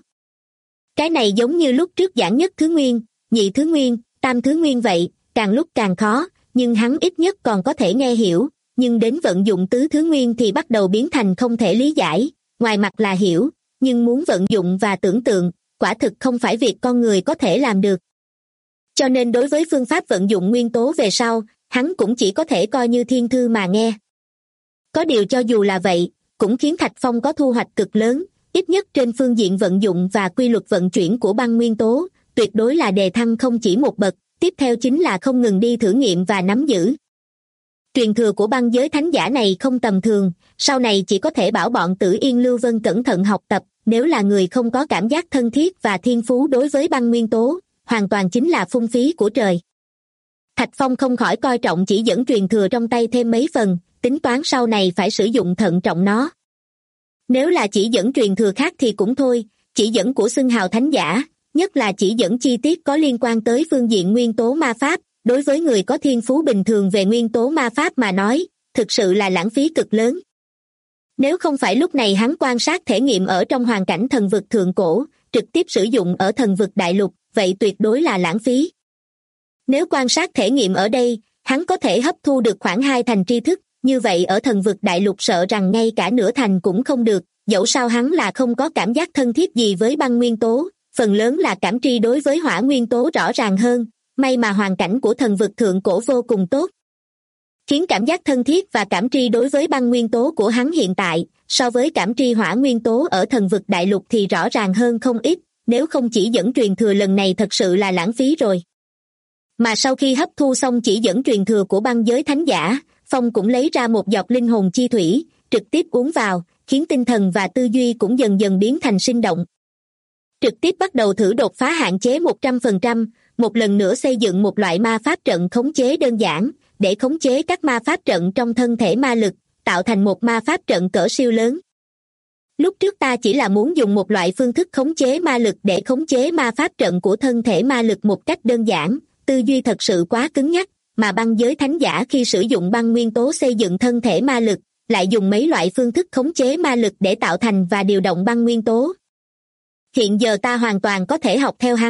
Cái này giống như lúc trước giảng nhất thứ nguyên, nhị thứ nguyên, tam thứ nguyên vậy, càng lúc càng khó, nhưng hắn ít nhất còn có thể nghe hiểu, nhưng đến vận dụng tứ thứ nguyên thì bắt đầu biến thành không thể lý giải, ngoài mặt là hiểu, nhưng muốn vận dụng và tưởng tượng, quả thực không phải việc con người có thể làm được. Cho nên đối với phương pháp vận dụng nguyên tố về sau, hắn cũng chỉ có thể coi như thiên thư mà nghe. Có điều cho dù là vậy, cũng khiến Thạch Phong có thu hoạch cực lớn, ít nhất trên phương diện vận dụng và quy luật vận chuyển của băng nguyên tố, tuyệt đối là đề thăng không chỉ một bậc, tiếp theo chính là không ngừng đi thử nghiệm và nắm giữ. Truyền thừa của băng giới thánh giả này không tầm thường, sau này chỉ có thể bảo bọn Tử Yên Lưu Vân cẩn thận học tập, nếu là người không có cảm giác thân thiết và thiên phú đối với băng nguyên tố, hoàn toàn chính là phung phí của trời. Thạch Phong không khỏi coi trọng chỉ dẫn truyền thừa trong tay thêm mấy phần, tính toán sau này phải sử dụng thận trọng nó. Nếu là chỉ dẫn truyền thừa khác thì cũng thôi, chỉ dẫn của xưng hào thánh giả, nhất là chỉ dẫn chi tiết có liên quan tới phương diện nguyên tố ma pháp, đối với người có thiên phú bình thường về nguyên tố ma pháp mà nói, thực sự là lãng phí cực lớn. Nếu không phải lúc này hắn quan sát thể nghiệm ở trong hoàn cảnh thần vực thượng cổ, trực tiếp sử dụng ở thần vực đại lục, vậy tuyệt đối là lãng phí. Nếu quan sát thể nghiệm ở đây, hắn có thể hấp thu được khoảng 2 thành tri thức, như vậy ở thần vực đại lục sợ rằng ngay cả nửa thành cũng không được, dẫu sao hắn là không có cảm giác thân thiết gì với băng nguyên tố, phần lớn là cảm tri đối với hỏa nguyên tố rõ ràng hơn, may mà hoàn cảnh của thần vực thượng cổ vô cùng tốt, khiến cảm giác thân thiết và cảm tri đối với băng nguyên tố của hắn hiện tại, so với cảm tri hỏa nguyên tố ở thần vực đại lục thì rõ ràng hơn không ít, nếu không chỉ dẫn truyền thừa lần này thật sự là lãng phí rồi. Mà sau khi hấp thu xong chỉ dẫn truyền thừa của băng giới thánh giả, Phong cũng lấy ra một giọt linh hồn chi thủy, trực tiếp uống vào, khiến tinh thần và tư duy cũng dần dần biến thành sinh động. Trực tiếp bắt đầu thử đột phá hạn chế 100%, một lần nữa xây dựng một loại ma pháp trận khống chế đơn giản, để khống chế các ma pháp trận trong thân thể ma lực, tạo thành một ma pháp trận cỡ siêu lớn. Lúc trước ta chỉ là muốn dùng một loại phương thức khống chế ma lực để khống chế ma pháp trận của thân thể ma lực một cách đơn giản, tư duy thật sự quá cứng nhắc, mà băng giới thánh giả khi sử dụng băng nguyên tố xây dựng thân thể ma lực, lại dùng mấy loại phương thức khống chế ma lực để tạo thành và điều động băng nguyên tố. Hiện giờ ta hoàn toàn có thể học theo hắn,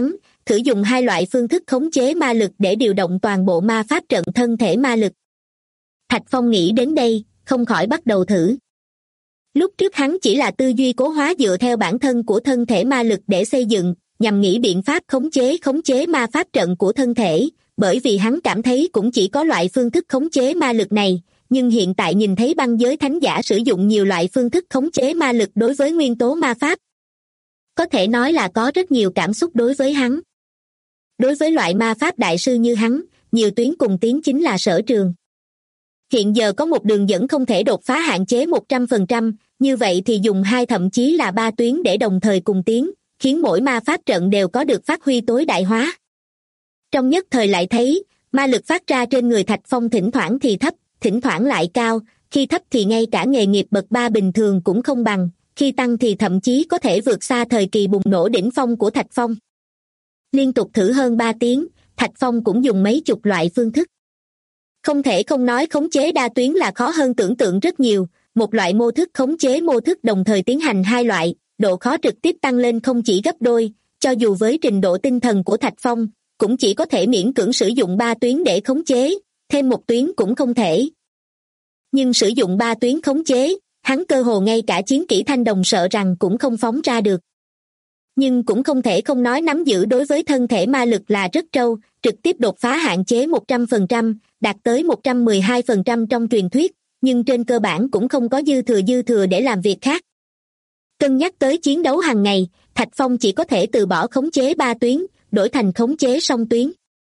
thử dùng hai loại phương thức khống chế ma lực để điều động toàn bộ ma pháp trận thân thể ma lực. Thạch Phong nghĩ đến đây, không khỏi bắt đầu thử. Lúc trước hắn chỉ là tư duy cố hóa dựa theo bản thân của thân thể ma lực để xây dựng, nhằm nghĩ biện pháp khống chế ma pháp trận của thân thể, bởi vì hắn cảm thấy cũng chỉ có loại phương thức khống chế ma lực này, nhưng hiện tại nhìn thấy băng giới thánh giả sử dụng nhiều loại phương thức khống chế ma lực đối với nguyên tố ma pháp. Có thể nói là có rất nhiều cảm xúc đối với hắn. Đối với loại ma pháp đại sư như hắn, nhiều tuyến cùng tiến chính là sở trường. Hiện giờ có một đường dẫn không thể đột phá hạn chế 100%, như vậy thì dùng 2 thậm chí là 3 tuyến để đồng thời cùng tiến, khiến mỗi ma pháp trận đều có được phát huy tối đại hóa. Trong nhất thời lại thấy, ma lực phát ra trên người Thạch Phong thỉnh thoảng thì thấp, thỉnh thoảng lại cao, khi thấp thì ngay cả nghề nghiệp bậc 3 bình thường cũng không bằng, khi tăng thì thậm chí có thể vượt xa thời kỳ bùng nổ đỉnh phong của Thạch Phong. Liên tục thử hơn 3 tiếng, Thạch Phong cũng dùng mấy chục loại phương thức. Không thể không nói khống chế đa tuyến là khó hơn tưởng tượng rất nhiều, một loại mô thức khống chế mô thức đồng thời tiến hành 2 loại, độ khó trực tiếp tăng lên không chỉ gấp đôi, cho dù với trình độ tinh thần của Thạch Phong, cũng chỉ có thể miễn cưỡng sử dụng 3 tuyến để khống chế, thêm 1 tuyến cũng không thể. Nhưng sử dụng 3 tuyến khống chế, hắn cơ hồ ngay cả chiến kỹ thanh đồng sợ rằng cũng không phóng ra được. Nhưng cũng không thể không nói nắm giữ đối với thân thể ma lực là rất trâu, trực tiếp đột phá hạn chế 100%, đạt tới 112% trong truyền thuyết, nhưng trên cơ bản cũng không có dư thừa để làm việc khác. Cân nhắc tới chiến đấu hàng ngày, Thạch Phong chỉ có thể từ bỏ khống chế 3 tuyến, đổi thành khống chế song tuyến.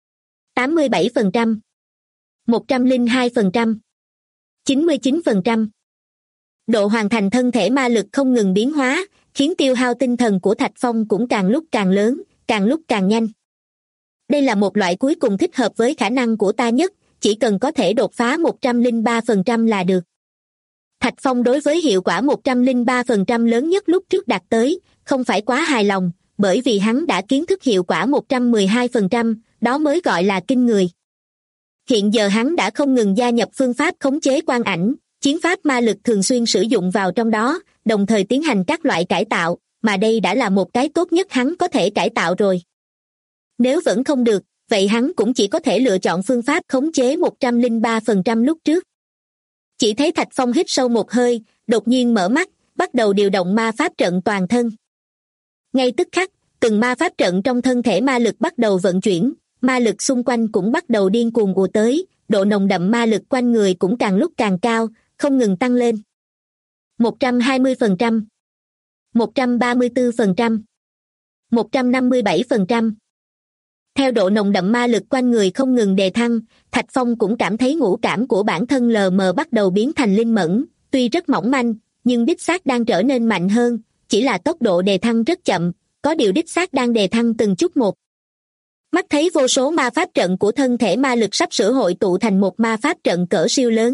87%, 102%, 99%. Độ hoàn thành thân thể ma lực không ngừng biến hóa, khiến tiêu hao tinh thần của Thạch Phong cũng càng lúc càng lớn, càng lúc càng nhanh. Đây là một loại cuối cùng thích hợp với khả năng của ta nhất, chỉ cần có thể đột phá 103% là được. Thạch Phong đối với hiệu quả 103% lớn nhất lúc trước đạt tới, không phải quá hài lòng, bởi vì hắn đã kiến thức hiệu quả 112%, đó mới gọi là kinh người. Hiện giờ hắn đã không ngừng gia nhập phương pháp khống chế quang ảnh, chiến pháp ma lực thường xuyên sử dụng vào trong đó, đồng thời tiến hành các loại cải tạo, mà đây đã là một cái tốt nhất hắn có thể cải tạo rồi. Nếu vẫn không được, vậy hắn cũng chỉ có thể lựa chọn phương pháp khống chế 103% lúc trước. Chỉ thấy Thạch Phong hít sâu một hơi, đột nhiên mở mắt, bắt đầu điều động ma pháp trận toàn thân. Ngay tức khắc, từng ma pháp trận trong thân thể ma lực bắt đầu vận chuyển, ma lực xung quanh cũng bắt đầu điên cuồng ùa tới, độ nồng đậm ma lực quanh người cũng càng lúc càng cao, không ngừng tăng lên. 120%, 134%, 157%. Theo độ nồng đậm ma lực quanh người không ngừng đề thăng, Thạch Phong cũng cảm thấy ngũ cảm của bản thân lờ mờ bắt đầu biến thành linh mẫn, tuy rất mỏng manh, nhưng đích xác đang trở nên mạnh hơn, chỉ là tốc độ đề thăng rất chậm, có điều đích xác đang đề thăng từng chút một. Mắt thấy vô số ma pháp trận của thân thể ma lực sắp sửa hội tụ thành một ma pháp trận cỡ siêu lớn.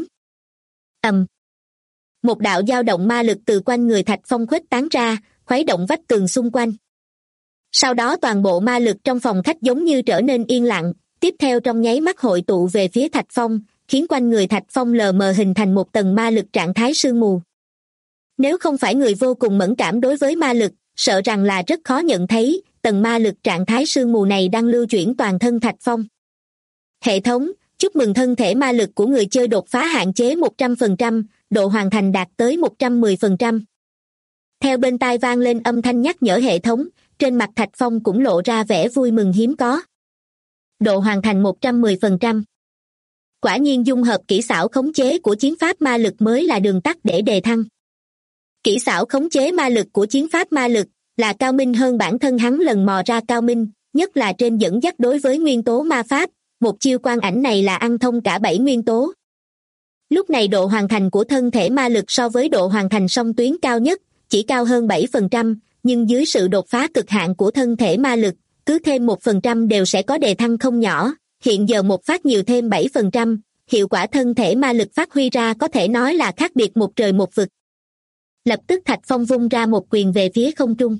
Một đạo dao động ma lực từ quanh người Thạch Phong khuếch tán ra, khuấy động vách tường xung quanh. Sau đó toàn bộ ma lực trong phòng khách giống như trở nên yên lặng, tiếp theo trong nháy mắt hội tụ về phía Thạch Phong, khiến quanh người Thạch Phong lờ mờ hình thành một tầng ma lực trạng thái sương mù. Nếu không phải người vô cùng mẫn cảm đối với ma lực, sợ rằng là rất khó nhận thấy, tầng ma lực trạng thái sương mù này đang lưu chuyển toàn thân Thạch Phong. Hệ thống, chúc mừng thân thể ma lực của người chơi đột phá hạn chế 100%, độ hoàn thành đạt tới 110%. Theo bên tai vang lên âm thanh nhắc nhở hệ thống, trên mặt Thạch Phong cũng lộ ra vẻ vui mừng hiếm có. Độ hoàn thành 110%. Quả nhiên dung hợp kỹ xảo khống chế của chiến pháp ma lực mới là đường tắt để đề thăng. Kỹ xảo khống chế ma lực của chiến pháp ma lực là cao minh hơn bản thân hắn lần mò ra cao minh, nhất là trên dẫn dắt đối với nguyên tố ma pháp, một chiêu quang ảnh này là ăn thông cả 7 nguyên tố. Lúc này độ hoàn thành của thân thể ma lực so với độ hoàn thành song tuyến cao nhất, chỉ cao hơn 7%, nhưng dưới sự đột phá cực hạn của thân thể ma lực, cứ thêm 1% đều sẽ có đề thăng không nhỏ, hiện giờ một phát nhiều thêm 7%, hiệu quả thân thể ma lực phát huy ra có thể nói là khác biệt một trời một vực. Lập tức Thạch Phong vung ra một quyền về phía không trung.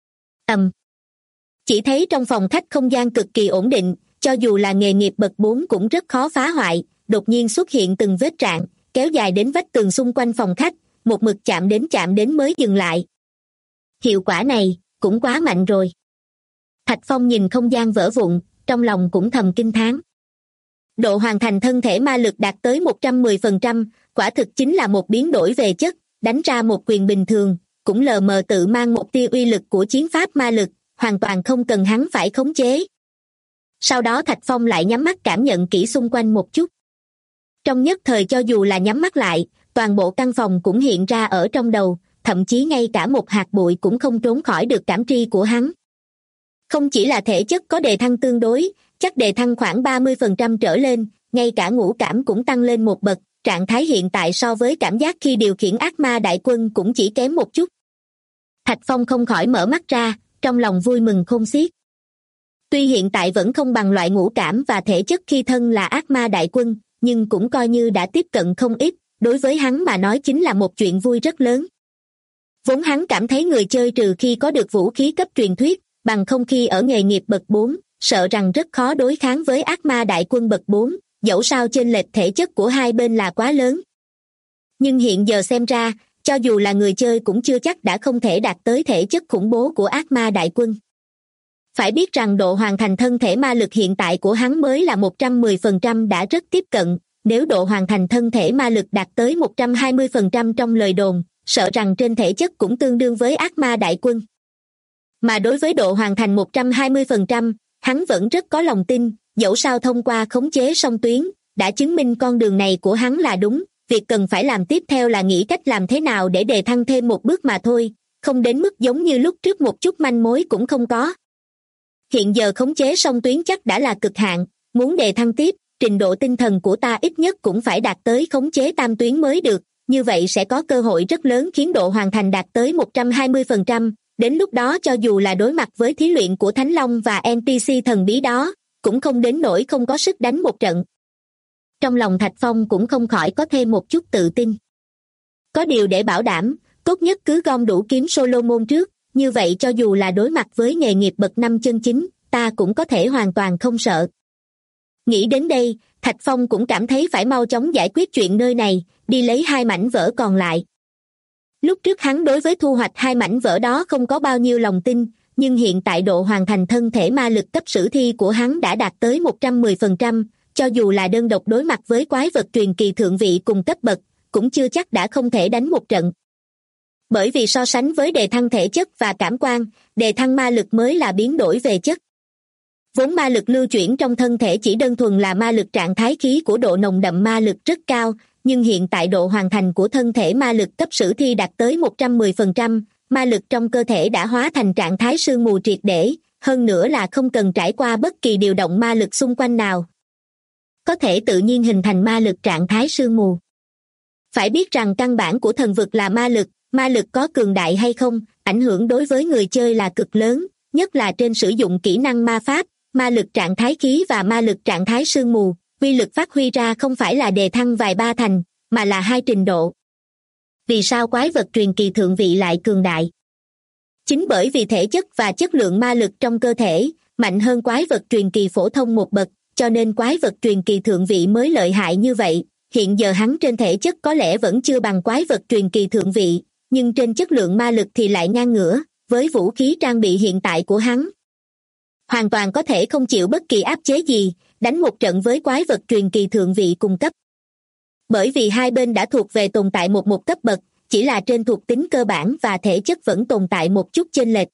Chỉ thấy trong phòng khách không gian cực kỳ ổn định, cho dù là nghề nghiệp bậc 4 cũng rất khó phá hoại, đột nhiên xuất hiện từng vết rạn, kéo dài đến vách tường xung quanh phòng khách, một mực chạm đến mới dừng lại. Hiệu quả này, cũng quá mạnh rồi. Thạch Phong nhìn không gian vỡ vụn, trong lòng cũng thầm kinh thán. Độ hoàn thành thân thể ma lực đạt tới 110%, quả thực chính là một biến đổi về chất, đánh ra một quyền bình thường, cũng lờ mờ tự mang một tia uy lực của chiến pháp ma lực, hoàn toàn không cần hắn phải khống chế. Sau đó Thạch Phong lại nhắm mắt cảm nhận kỹ xung quanh một chút. Trong nhất thời cho dù là nhắm mắt lại, toàn bộ căn phòng cũng hiện ra ở trong đầu, thậm chí ngay cả một hạt bụi cũng không trốn khỏi được cảm tri của hắn. Không chỉ là thể chất có đề thăng tương đối, chắc đề thăng khoảng 30% trở lên, ngay cả ngũ cảm cũng tăng lên một bậc, trạng thái hiện tại so với cảm giác khi điều khiển ác ma đại quân cũng chỉ kém một chút. Thạch Phong không khỏi mở mắt ra, trong lòng vui mừng khôn xiết. Tuy hiện tại vẫn không bằng loại ngũ cảm và thể chất khi thân là ác ma đại quân, nhưng cũng coi như đã tiếp cận không ít, đối với hắn mà nói chính là một chuyện vui rất lớn. Vốn hắn cảm thấy người chơi trừ khi có được vũ khí cấp truyền thuyết, bằng không khi ở nghề nghiệp bậc 4, sợ rằng rất khó đối kháng với ác ma đại quân bậc 4, dẫu sao chênh lệch thể chất của hai bên là quá lớn. Nhưng hiện giờ xem ra, cho dù là người chơi cũng chưa chắc đã không thể đạt tới thể chất khủng bố của ác ma đại quân. Phải biết rằng độ hoàn thành thân thể ma lực hiện tại của hắn mới là 110% đã rất tiếp cận, nếu độ hoàn thành thân thể ma lực đạt tới 120% trong lời đồn, sợ rằng trên thể chất cũng tương đương với ác ma đại quân. Mà đối với độ hoàn thành 120%, hắn vẫn rất có lòng tin, dẫu sao thông qua khống chế song tuyến, đã chứng minh con đường này của hắn là đúng, việc cần phải làm tiếp theo là nghĩ cách làm thế nào để đề thăng thêm một bước mà thôi, không đến mức giống như lúc trước một chút manh mối cũng không có. Hiện giờ khống chế song tuyến chắc đã là cực hạn, muốn đề thăng tiếp, trình độ tinh thần của ta ít nhất cũng phải đạt tới khống chế tam tuyến mới được, như vậy sẽ có cơ hội rất lớn khiến độ hoàn thành đạt tới 120%, đến lúc đó cho dù là đối mặt với thí luyện của Thánh Long và NPC thần bí đó, cũng không đến nỗi không có sức đánh một trận. Trong lòng Thạch Phong cũng không khỏi có thêm một chút tự tin. Có điều để bảo đảm, tốt nhất cứ gom đủ kiếm Solomon trước, như vậy cho dù là đối mặt với nghề nghiệp bậc 5 chân chính, ta cũng có thể hoàn toàn không sợ. Nghĩ đến đây, Thạch Phong cũng cảm thấy phải mau chóng giải quyết chuyện nơi này, đi lấy 2 mảnh vỡ còn lại. Lúc trước hắn đối với thu hoạch 2 mảnh vỡ đó không có bao nhiêu lòng tin, nhưng hiện tại độ hoàn thành thân thể ma lực cấp sử thi của hắn đã đạt tới 110%, cho dù là đơn độc đối mặt với quái vật truyền kỳ thượng vị cùng cấp bậc, cũng chưa chắc đã không thể đánh một trận. Bởi vì so sánh với đề thăng thể chất và cảm quan, đề thăng ma lực mới là biến đổi về chất. Vốn ma lực lưu chuyển trong thân thể chỉ đơn thuần là ma lực trạng thái khí của độ nồng đậm ma lực rất cao, nhưng hiện tại độ hoàn thành của thân thể ma lực cấp sử thi đạt tới 110%, ma lực trong cơ thể đã hóa thành trạng thái sương mù triệt để, hơn nữa là không cần trải qua bất kỳ điều động ma lực xung quanh nào. Có thể tự nhiên hình thành ma lực trạng thái sương mù. Phải biết rằng căn bản của thần vực là ma lực có cường đại hay không, ảnh hưởng đối với người chơi là cực lớn, nhất là trên sử dụng kỹ năng ma pháp, ma lực trạng thái khí và ma lực trạng thái sương mù, uy lực phát huy ra không phải là đề thăng vài ba thành, mà là 2 trình độ. Vì sao quái vật truyền kỳ thượng vị lại cường đại? Chính bởi vì thể chất và chất lượng ma lực trong cơ thể mạnh hơn quái vật truyền kỳ phổ thông một bậc, cho nên quái vật truyền kỳ thượng vị mới lợi hại như vậy. Hiện giờ hắn trên thể chất có lẽ vẫn chưa bằng quái vật truyền kỳ thượng vị, nhưng trên chất lượng ma lực thì lại ngang ngửa, với vũ khí trang bị hiện tại của hắn. Hoàn toàn có thể không chịu bất kỳ áp chế gì, đánh một trận với quái vật truyền kỳ thượng vị cùng cấp. Bởi vì hai bên đã thuộc về tồn tại một cấp bậc, chỉ là trên thuộc tính cơ bản và thể chất vẫn tồn tại một chút chênh lệch.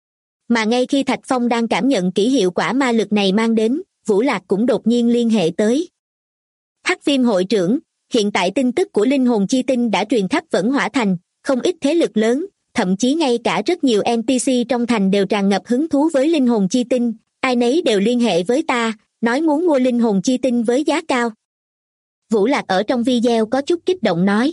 Mà ngay khi Thạch Phong đang cảm nhận kỹ hiệu quả ma lực này mang đến, Vũ Lạc cũng đột nhiên liên hệ tới. Hắc Viêm hội trưởng, hiện tại tin tức của linh hồn chi tinh đã truyền khắp Vẫn Hỏa Thành, không ít thế lực lớn, thậm chí ngay cả rất nhiều NPC trong thành đều tràn ngập hứng thú với linh hồn chi tinh, ai nấy đều liên hệ với ta, nói muốn mua linh hồn chi tinh với giá cao. Vũ Lạc ở trong video có chút kích động nói.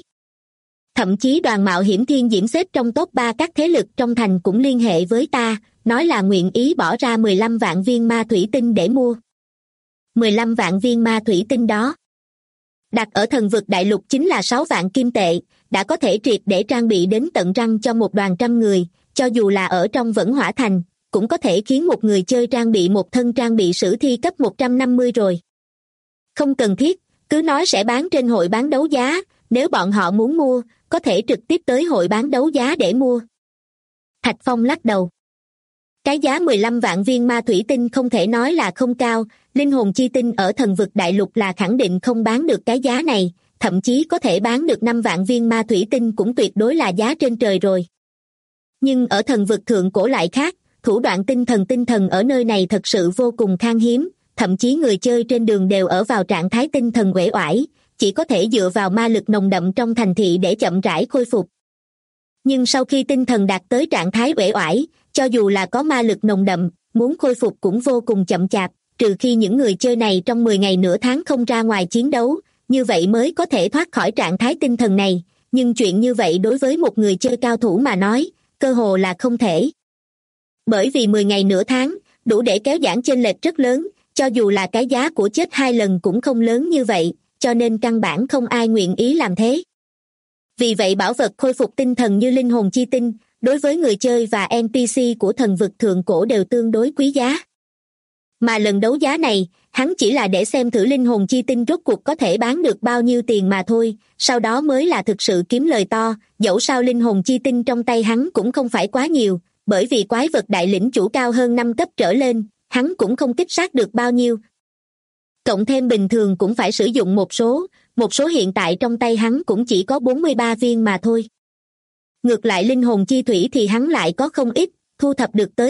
Thậm chí đoàn mạo hiểm thiên diễm xếp trong top 3 các thế lực trong thành cũng liên hệ với ta, nói là nguyện ý bỏ ra 15 vạn viên ma thủy tinh để mua. 15 vạn viên ma thủy tinh đó đặt ở thần vực đại lục chính là 6 vạn kim tệ, đã có thể triệt để trang bị đến tận răng cho một đoàn trăm người, cho dù là ở trong Vẫn Hỏa Thành, cũng có thể khiến một người chơi trang bị một thân trang bị sử thi cấp 150 rồi. Không cần thiết, cứ nói sẽ bán trên hội bán đấu giá, nếu bọn họ muốn mua, có thể trực tiếp tới hội bán đấu giá để mua. Thạch Phong lắc đầu. Cái giá 15 vạn viên ma thủy tinh không thể nói là không cao, linh hồn chi tinh ở thần vực đại lục là khẳng định không bán được cái giá này, thậm chí có thể bán được 5 vạn viên ma thủy tinh cũng tuyệt đối là giá trên trời rồi. Nhưng ở thần vực thượng cổ lại khác, thủ đoạn tinh thần ở nơi này thật sự vô cùng khan hiếm, thậm chí người chơi trên đường đều ở vào trạng thái tinh thần uể oải, chỉ có thể dựa vào ma lực nồng đậm trong thành thị để chậm rãi khôi phục. Nhưng sau khi tinh thần đạt tới trạng thái uể oải, cho dù là có ma lực nồng đậm, muốn khôi phục cũng vô cùng chậm chạp, trừ khi những người chơi này trong 10 ngày nửa tháng không ra ngoài chiến đấu, như vậy mới có thể thoát khỏi trạng thái tinh thần này, nhưng chuyện như vậy đối với một người chơi cao thủ mà nói, cơ hồ là không thể. Bởi vì 10 ngày nửa tháng, đủ để kéo giãn chênh lệch rất lớn, cho dù là cái giá của chết 2 lần cũng không lớn như vậy, cho nên căn bản không ai nguyện ý làm thế. Vì vậy bảo vật khôi phục tinh thần như linh hồn chi tinh, đối với người chơi và NPC của thần vực thượng cổ đều tương đối quý giá. Mà lần đấu giá này, hắn chỉ là để xem thử linh hồn chi tinh rốt cuộc có thể bán được bao nhiêu tiền mà thôi, sau đó mới là thực sự kiếm lời to, dẫu sao linh hồn chi tinh trong tay hắn cũng không phải quá nhiều, bởi vì quái vật đại lĩnh chủ cao hơn 5 cấp trở lên, hắn cũng không kích sát được bao nhiêu. Cộng thêm bình thường cũng phải sử dụng một số hiện tại trong tay hắn cũng chỉ có 43 viên mà thôi. Ngược lại linh hồn chi thủy thì hắn lại có không ít, thu thập được tới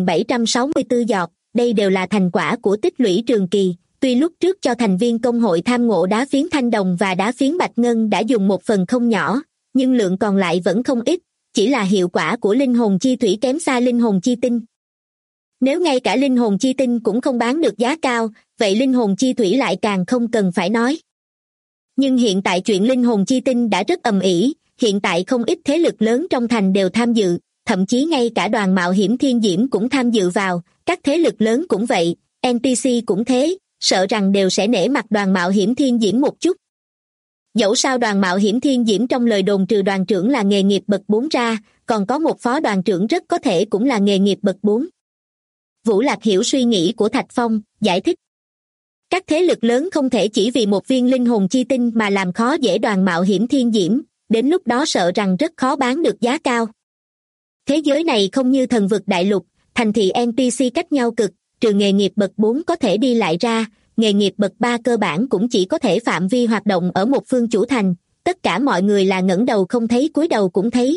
2764 giọt, đây đều là thành quả của tích lũy trường kỳ, tuy lúc trước cho thành viên công hội tham ngộ đá phiến thanh đồng và đá phiến bạch ngân đã dùng một phần không nhỏ, nhưng lượng còn lại vẫn không ít, chỉ là hiệu quả của linh hồn chi thủy kém xa linh hồn chi tinh. Nếu ngay cả linh hồn chi tinh cũng không bán được giá cao, vậy linh hồn chi thủy lại càng không cần phải nói. Nhưng hiện tại chuyện linh hồn chi tinh đã rất ầm ĩ, hiện tại không ít thế lực lớn trong thành đều tham dự, thậm chí ngay cả đoàn mạo hiểm thiên diễm cũng tham dự vào, các thế lực lớn cũng vậy, NPC cũng thế, sợ rằng đều sẽ nể mặt đoàn mạo hiểm thiên diễm một chút. Dẫu sao đoàn mạo hiểm thiên diễm trong lời đồn trừ đoàn trưởng là nghề nghiệp bậc 4 ra, còn có một phó đoàn trưởng rất có thể cũng là nghề nghiệp bậc 4. Vũ Lạc hiểu suy nghĩ của Thạch Phong, giải thích. Các thế lực lớn không thể chỉ vì một viên linh hồn chi tinh mà làm khó dễ đoàn mạo hiểm thiên diễm, đến lúc đó sợ rằng rất khó bán được giá cao. Thế giới này không như thần vực đại lục, thành thị NPC cách nhau cực, trừ nghề nghiệp bậc 4 có thể đi lại ra, nghề nghiệp bậc 3 cơ bản cũng chỉ có thể phạm vi hoạt động ở một phương chủ thành, tất cả mọi người là ngẩng đầu không thấy cúi đầu cũng thấy.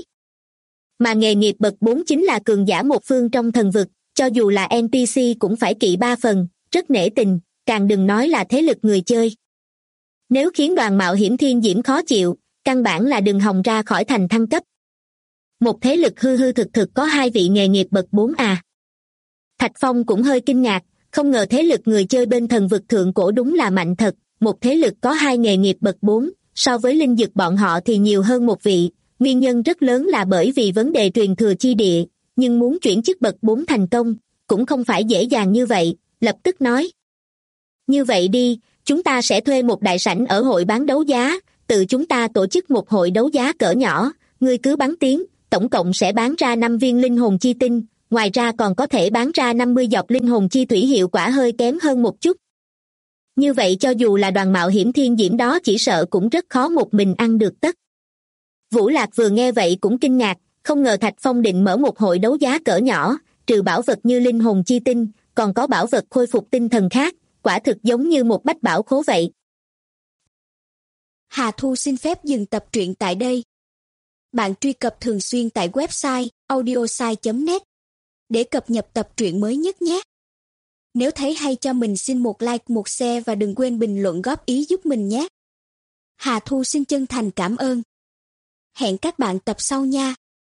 Mà nghề nghiệp bậc 4 chính là cường giả một phương trong thần vực, cho dù là NPC cũng phải kỵ 3 phần, rất nể tình, càng đừng nói là thế lực người chơi. Nếu khiến đoàn mạo hiểm thiên diễm khó chịu, căn bản là đừng hòng ra khỏi thành thăng cấp. Một thế lực hư thực có 2 vị nghề nghiệp bậc 4 à. Thạch Phong cũng hơi kinh ngạc, không ngờ thế lực người chơi bên thần vực thượng cổ đúng là mạnh thật, một thế lực có 2 nghề nghiệp bậc 4, so với linh dực bọn họ thì nhiều hơn một vị, nguyên nhân rất lớn là bởi vì vấn đề truyền thừa chi địa, nhưng muốn chuyển chức bậc 4 thành công, cũng không phải dễ dàng như vậy, lập tức nói. Như vậy đi, chúng ta sẽ thuê một đại sảnh ở hội bán đấu giá, tự chúng ta tổ chức một hội đấu giá cỡ nhỏ, ngươi cứ bắn tiếng, tổng cộng sẽ bán ra 5 viên linh hồn chi tinh, ngoài ra còn có thể bán ra 50 giọt linh hồn chi thủy hiệu quả hơi kém hơn một chút. Như vậy cho dù là đoàn mạo hiểm thiên diễm đó chỉ sợ cũng rất khó một mình ăn được tất. Vũ Lạc vừa nghe vậy cũng kinh ngạc, không ngờ Thạch Phong định mở một hội đấu giá cỡ nhỏ, trừ bảo vật như linh hồn chi tinh, còn có bảo vật khôi phục tinh thần khác, quả thực giống như một bách bảo khố vậy. Hà Thu xin phép dừng tập truyện tại đây. Bạn truy cập thường xuyên tại website audiosai.net để cập nhật tập truyện mới nhất nhé. Nếu thấy hay cho mình xin một like, một share và đừng quên bình luận góp ý giúp mình nhé. Hà Thu xin chân thành cảm ơn. Hẹn các bạn tập sau nha.